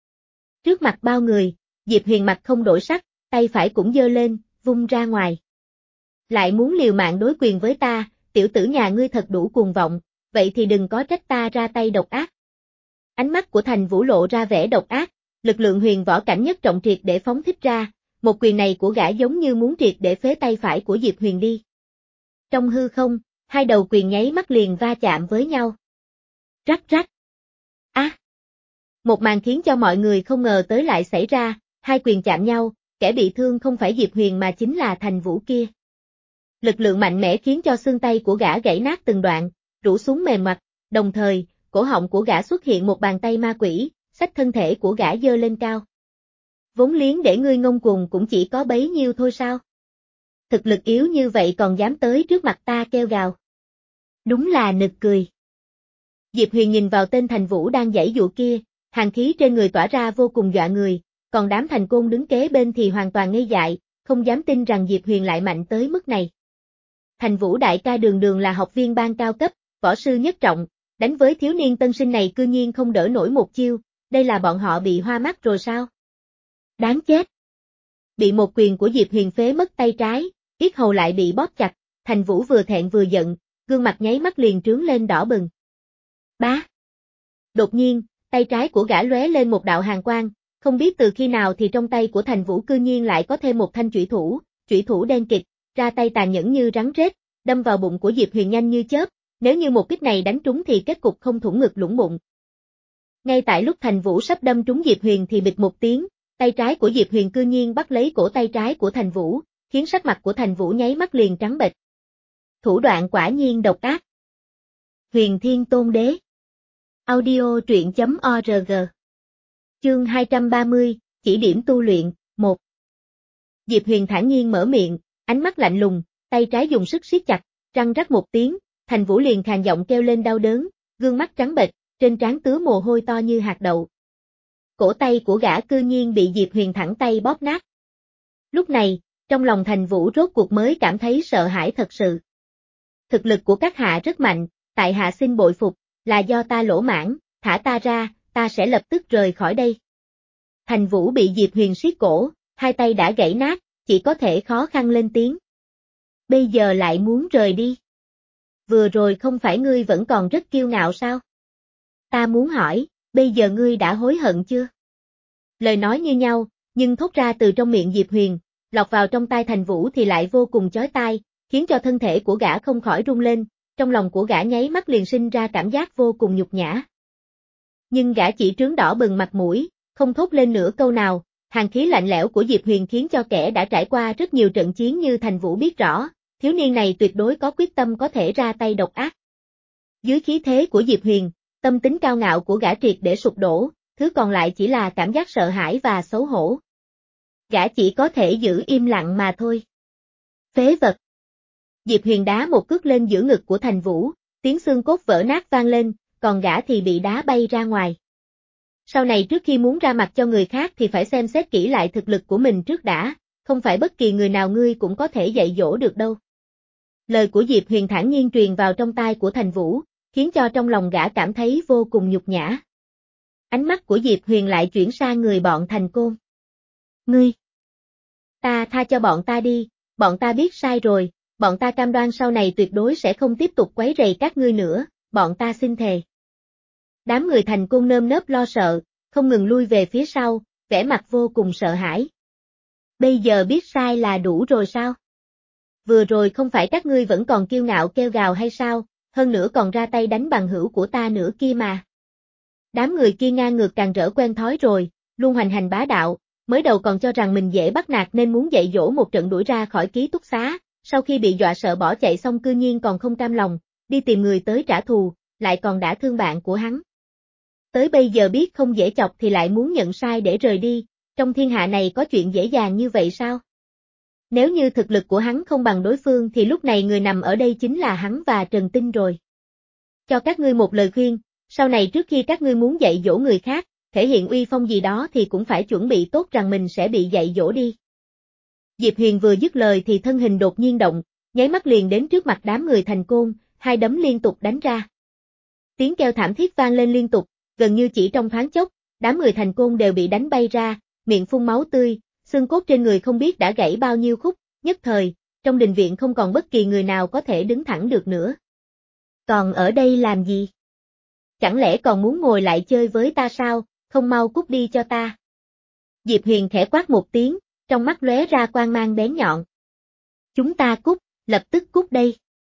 Trước mặt bao người, Diệp Huyền mặt không đổi sắc, tay phải cũng giơ lên, vung ra ngoài. Lại muốn liều mạng đối quyền với ta, tiểu tử nhà ngươi thật đủ cuồng vọng, vậy thì đừng có trách ta ra tay độc ác. Ánh mắt của Thành Vũ lộ ra vẻ độc ác, lực lượng huyền võ cảnh nhất trọng triệt để phóng thích ra, một quyền này của gã giống như muốn triệt để phế tay phải của Diệp Huyền đi. Trong hư không, hai đầu quyền nháy mắt liền va chạm với nhau. Rắc rắc. Á! À. Một màn khiến cho mọi người không ngờ tới lại xảy ra, hai quyền chạm nhau, kẻ bị thương không phải Diệp Huyền mà chính là Thành Vũ kia. Lực lượng mạnh mẽ khiến cho xương tay của gã gãy nát từng đoạn, rũ xuống mềm mặt, đồng thời, cổ họng của gã xuất hiện một bàn tay ma quỷ, xách thân thể của gã dơ lên cao. Vốn liếng để ngươi ngông cuồng cũng chỉ có bấy nhiêu thôi sao? Thực lực yếu như vậy còn dám tới trước mặt ta kêu gào. Đúng là nực cười. Diệp Huyền nhìn vào tên Thành Vũ đang giãy giụa kia, hàn khí trên người tỏa ra vô cùng dọa người, còn đám Thành Côn đứng kế bên thì hoàn toàn ngây dại, không dám tin rằng Diệp Huyền lại mạnh tới mức này. Thành Vũ đại ca đường đường là học viên ban cao cấp, võ sư nhất trọng, đánh với thiếu niên tân sinh này cư nhiên không đỡ nổi một chiêu, đây là bọn họ bị hoa mắt rồi sao? Đáng chết! Bị một quyền của Diệp Huyền phế mất tay trái, yết hầu lại bị bóp chặt, Thành Vũ vừa thẹn vừa giận, gương mặt nháy mắt liền trướng lên đỏ bừng. Bá! Đột nhiên, tay trái của gã lóe lên một đạo hàn quang, không biết từ khi nào thì trong tay của Thành Vũ cư nhiên lại có thêm một thanh chủy thủ, chủy thủ đen kịt, ra tay tàn nhẫn như rắn rết, đâm vào bụng của Diệp Huyền nhanh như chớp, nếu như một kích này đánh trúng thì kết cục không thủng ngực lũng bụng. Ngay tại lúc Thành Vũ sắp đâm trúng Diệp Huyền thì bịch một tiếng, tay trái của Diệp Huyền cư nhiên bắt lấy cổ tay trái của Thành Vũ, khiến sắc mặt của Thành Vũ nháy mắt liền trắng bệch. Thủ đoạn quả nhiên độc ác. Huyền Thiên Tôn Đế. Audio truyện chấm org. Chương hai trăm ba mươi, chỉ điểm tu luyện, một. Diệp Huyền thản nhiên mở miệng, ánh mắt lạnh lùng, tay trái dùng sức siết chặt, răng rắc một tiếng, Thành Vũ liền khàn giọng kêu lên đau đớn, gương mắt trắng bệch, trên trán tứa mồ hôi to như hạt đậu. Cổ tay của gã cư nhiên bị Diệp Huyền thẳng tay bóp nát. Lúc này, trong lòng Thành Vũ rốt cuộc mới cảm thấy sợ hãi thật sự. Thực lực của các hạ rất mạnh, tại hạ xin bội phục, là do ta lỗ mãn, thả ta ra, ta sẽ lập tức rời khỏi đây. Thành Vũ bị Diệp Huyền siết cổ, hai tay đã gãy nát, chỉ có thể khó khăn lên tiếng. Bây giờ lại muốn rời đi. Vừa rồi không phải ngươi vẫn còn rất kiêu ngạo sao? Ta muốn hỏi, bây giờ ngươi đã hối hận chưa? Lời nói như nhau, nhưng thốt ra từ trong miệng Diệp Huyền, lọt vào trong tai Thành Vũ thì lại vô cùng chói tai, khiến cho thân thể của gã không khỏi rung lên, trong lòng của gã nháy mắt liền sinh ra cảm giác vô cùng nhục nhã. Nhưng gã chỉ trướng đỏ bừng mặt mũi, không thốt lên nửa câu nào, hàn khí lạnh lẽo của Diệp Huyền khiến cho kẻ đã trải qua rất nhiều trận chiến như Thành Vũ biết rõ, thiếu niên này tuyệt đối có quyết tâm có thể ra tay độc ác. Dưới khí thế của Diệp Huyền, tâm tính cao ngạo của gã triệt để sụp đổ, thứ còn lại chỉ là cảm giác sợ hãi và xấu hổ. Gã chỉ có thể giữ im lặng mà thôi. Phế vật. Diệp Huyền đá một cước lên giữa ngực của Thành Vũ, tiếng xương cốt vỡ nát vang lên, còn gã thì bị đá bay ra ngoài. Sau này trước khi muốn ra mặt cho người khác thì phải xem xét kỹ lại thực lực của mình trước đã, không phải bất kỳ người nào ngươi cũng có thể dạy dỗ được đâu. Lời của Diệp Huyền thản nhiên truyền vào trong tai của Thành Vũ, khiến cho trong lòng gã cảm thấy vô cùng nhục nhã. Ánh mắt của Diệp Huyền lại chuyển sang người bọn Thành Côn. Ngươi! Ta tha cho bọn ta đi, bọn ta biết sai rồi, bọn ta cam đoan sau này tuyệt đối sẽ không tiếp tục quấy rầy các ngươi nữa, bọn ta xin thề. Đám người Thành Côn nơm nớp lo sợ, không ngừng lui về phía sau, vẻ mặt vô cùng sợ hãi. Bây giờ biết sai là đủ rồi sao? Vừa rồi không phải các ngươi vẫn còn kiêu ngạo kêu gào hay sao, hơn nữa còn ra tay đánh bằng hữu của ta nữa kia mà. Đám người kia ngang ngược càng rỡ quen thói rồi, luôn hoành hành bá đạo, mới đầu còn cho rằng mình dễ bắt nạt nên muốn dạy dỗ một trận đuổi ra khỏi ký túc xá, sau khi bị dọa sợ bỏ chạy xong cư nhiên còn không cam lòng, đi tìm người tới trả thù, lại còn đã thương bạn của hắn. Tới bây giờ biết không dễ chọc thì lại muốn nhận sai để rời đi, trong thiên hạ này có chuyện dễ dàng như vậy sao? Nếu như thực lực của hắn không bằng đối phương thì lúc này người nằm ở đây chính là hắn và Trần Tinh rồi. Cho các ngươi một lời khuyên, sau này trước khi các ngươi muốn dạy dỗ người khác, thể hiện uy phong gì đó thì cũng phải chuẩn bị tốt rằng mình sẽ bị dạy dỗ đi. Diệp Huyền vừa dứt lời thì thân hình đột nhiên động, nháy mắt liền đến trước mặt đám người Thành Côn, hai đấm liên tục đánh ra. Tiếng kêu thảm thiết vang lên liên tục, gần như chỉ trong thoáng chốc, đám người Thành Côn đều bị đánh bay ra, miệng phun máu tươi, xương cốt trên người không biết đã gãy bao nhiêu khúc, nhất thời, trong đình viện không còn bất kỳ người nào có thể đứng thẳng được nữa. Còn ở đây làm gì? Chẳng lẽ còn muốn ngồi lại chơi với ta sao, không mau cút đi cho ta. Diệp Huyền khẽ quát một tiếng, trong mắt lóe ra quang mang bén nhọn. Chúng ta cút, lập tức cút đây.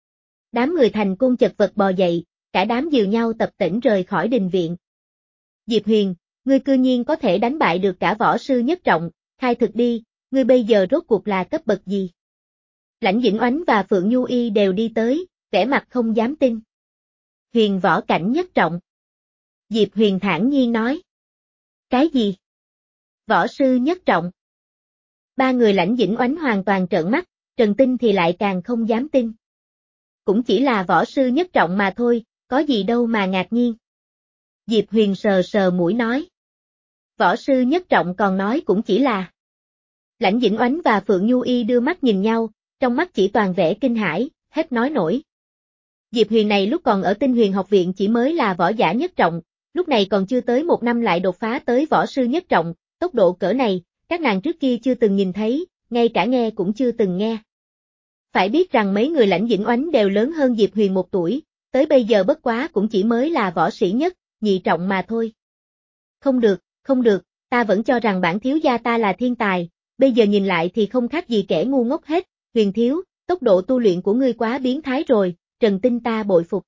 Đám người thành côn chật vật bò dậy, cả đám dìu nhau tập tễnh rời khỏi đình viện. Diệp Huyền, ngươi cư nhiên có thể đánh bại được cả võ sư nhất trọng, khai thực đi, ngươi bây giờ rốt cuộc là cấp bậc gì? Lãnh Dĩnh Oánh và Phượng Nhu Y đều đi tới, vẻ mặt không dám tin. Huyền võ cảnh nhất trọng. Diệp Huyền thản nhiên nói. Cái gì? Võ sư nhất trọng. Ba người Lãnh Dĩnh Oánh hoàn toàn trợn mắt, Trần Tinh thì lại càng không dám tin. Cũng chỉ là võ sư nhất trọng mà thôi, có gì đâu mà ngạc nhiên. Diệp Huyền sờ sờ mũi nói. Võ sư nhất trọng còn nói cũng chỉ là. Lãnh Dĩnh Oánh và Phượng Nhu Y đưa mắt nhìn nhau, trong mắt chỉ toàn vẻ kinh hãi, hết nói nổi. Diệp Huyền này lúc còn ở Tinh Huyền học viện chỉ mới là võ giả nhất trọng, lúc này còn chưa tới một năm lại đột phá tới võ sư nhất trọng, tốc độ cỡ này, các nàng trước kia chưa từng nhìn thấy, ngay cả nghe cũng chưa từng nghe. Phải biết rằng mấy người Lãnh Dĩnh Oánh đều lớn hơn Diệp Huyền một tuổi, tới bây giờ bất quá cũng chỉ mới là võ sĩ nhất, nhị trọng mà thôi. Không được, không được, ta vẫn cho rằng bản thiếu gia ta là thiên tài, bây giờ nhìn lại thì không khác gì kẻ ngu ngốc hết, Huyền thiếu, tốc độ tu luyện của ngươi quá biến thái rồi, Trần Tinh ta bội phục.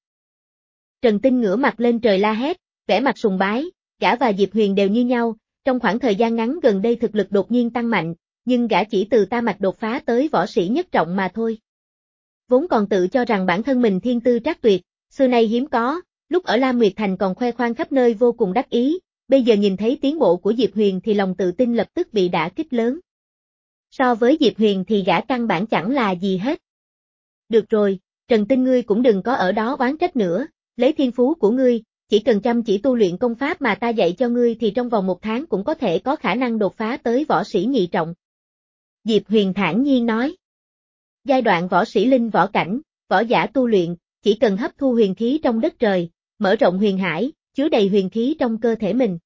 Trần Tinh ngửa mặt lên trời la hét, vẻ mặt sùng bái, gã và Diệp Huyền đều như nhau, trong khoảng thời gian ngắn gần đây thực lực đột nhiên tăng mạnh, nhưng gã chỉ từ ta mạch đột phá tới võ sĩ nhất trọng mà thôi. Vốn còn tự cho rằng bản thân mình thiên tư trác tuyệt, xưa nay hiếm có, lúc ở Lam Nguyệt Thành còn khoe khoang khắp nơi vô cùng đắc ý, bây giờ nhìn thấy tiến bộ của Diệp Huyền thì lòng tự tin lập tức bị đả kích lớn. So với Diệp Huyền thì gã căn bản chẳng là gì hết. Được rồi, Trần Tinh ngươi cũng đừng có ở đó oán trách nữa, lấy thiên phú của ngươi, chỉ cần chăm chỉ tu luyện công pháp mà ta dạy cho ngươi thì trong vòng một tháng cũng có thể có khả năng đột phá tới võ sĩ nhị trọng. Diệp Huyền thản nhiên nói. Giai đoạn võ sĩ linh võ cảnh, võ giả tu luyện, chỉ cần hấp thu huyền khí trong đất trời, mở rộng huyền hải, chứa đầy huyền khí trong cơ thể mình.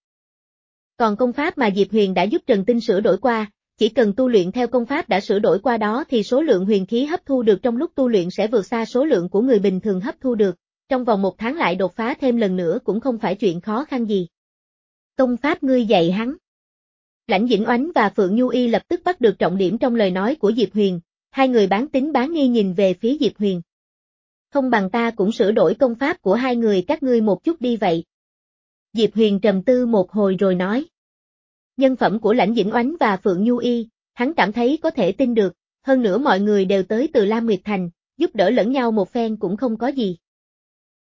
Còn công pháp mà Diệp Huyền đã giúp Trần Tinh sửa đổi qua, chỉ cần tu luyện theo công pháp đã sửa đổi qua đó thì số lượng huyền khí hấp thu được trong lúc tu luyện sẽ vượt xa số lượng của người bình thường hấp thu được, trong vòng một tháng lại đột phá thêm lần nữa cũng không phải chuyện khó khăn gì. Công pháp ngươi dạy hắn. Lãnh Dĩnh Oánh và Phượng Nhu Y lập tức bắt được trọng điểm trong lời nói của Diệp Huyền, hai người bán tín bán nghi nhìn về phía Diệp Huyền. Không bằng ta cũng sửa đổi công pháp của hai người các ngươi một chút đi vậy. Diệp Huyền trầm tư một hồi rồi nói. Nhân phẩm của Lãnh Dĩnh Oánh và Phượng Nhu Y, hắn cảm thấy có thể tin được, hơn nữa mọi người đều tới từ Lam Nguyệt Thành, giúp đỡ lẫn nhau một phen cũng không có gì.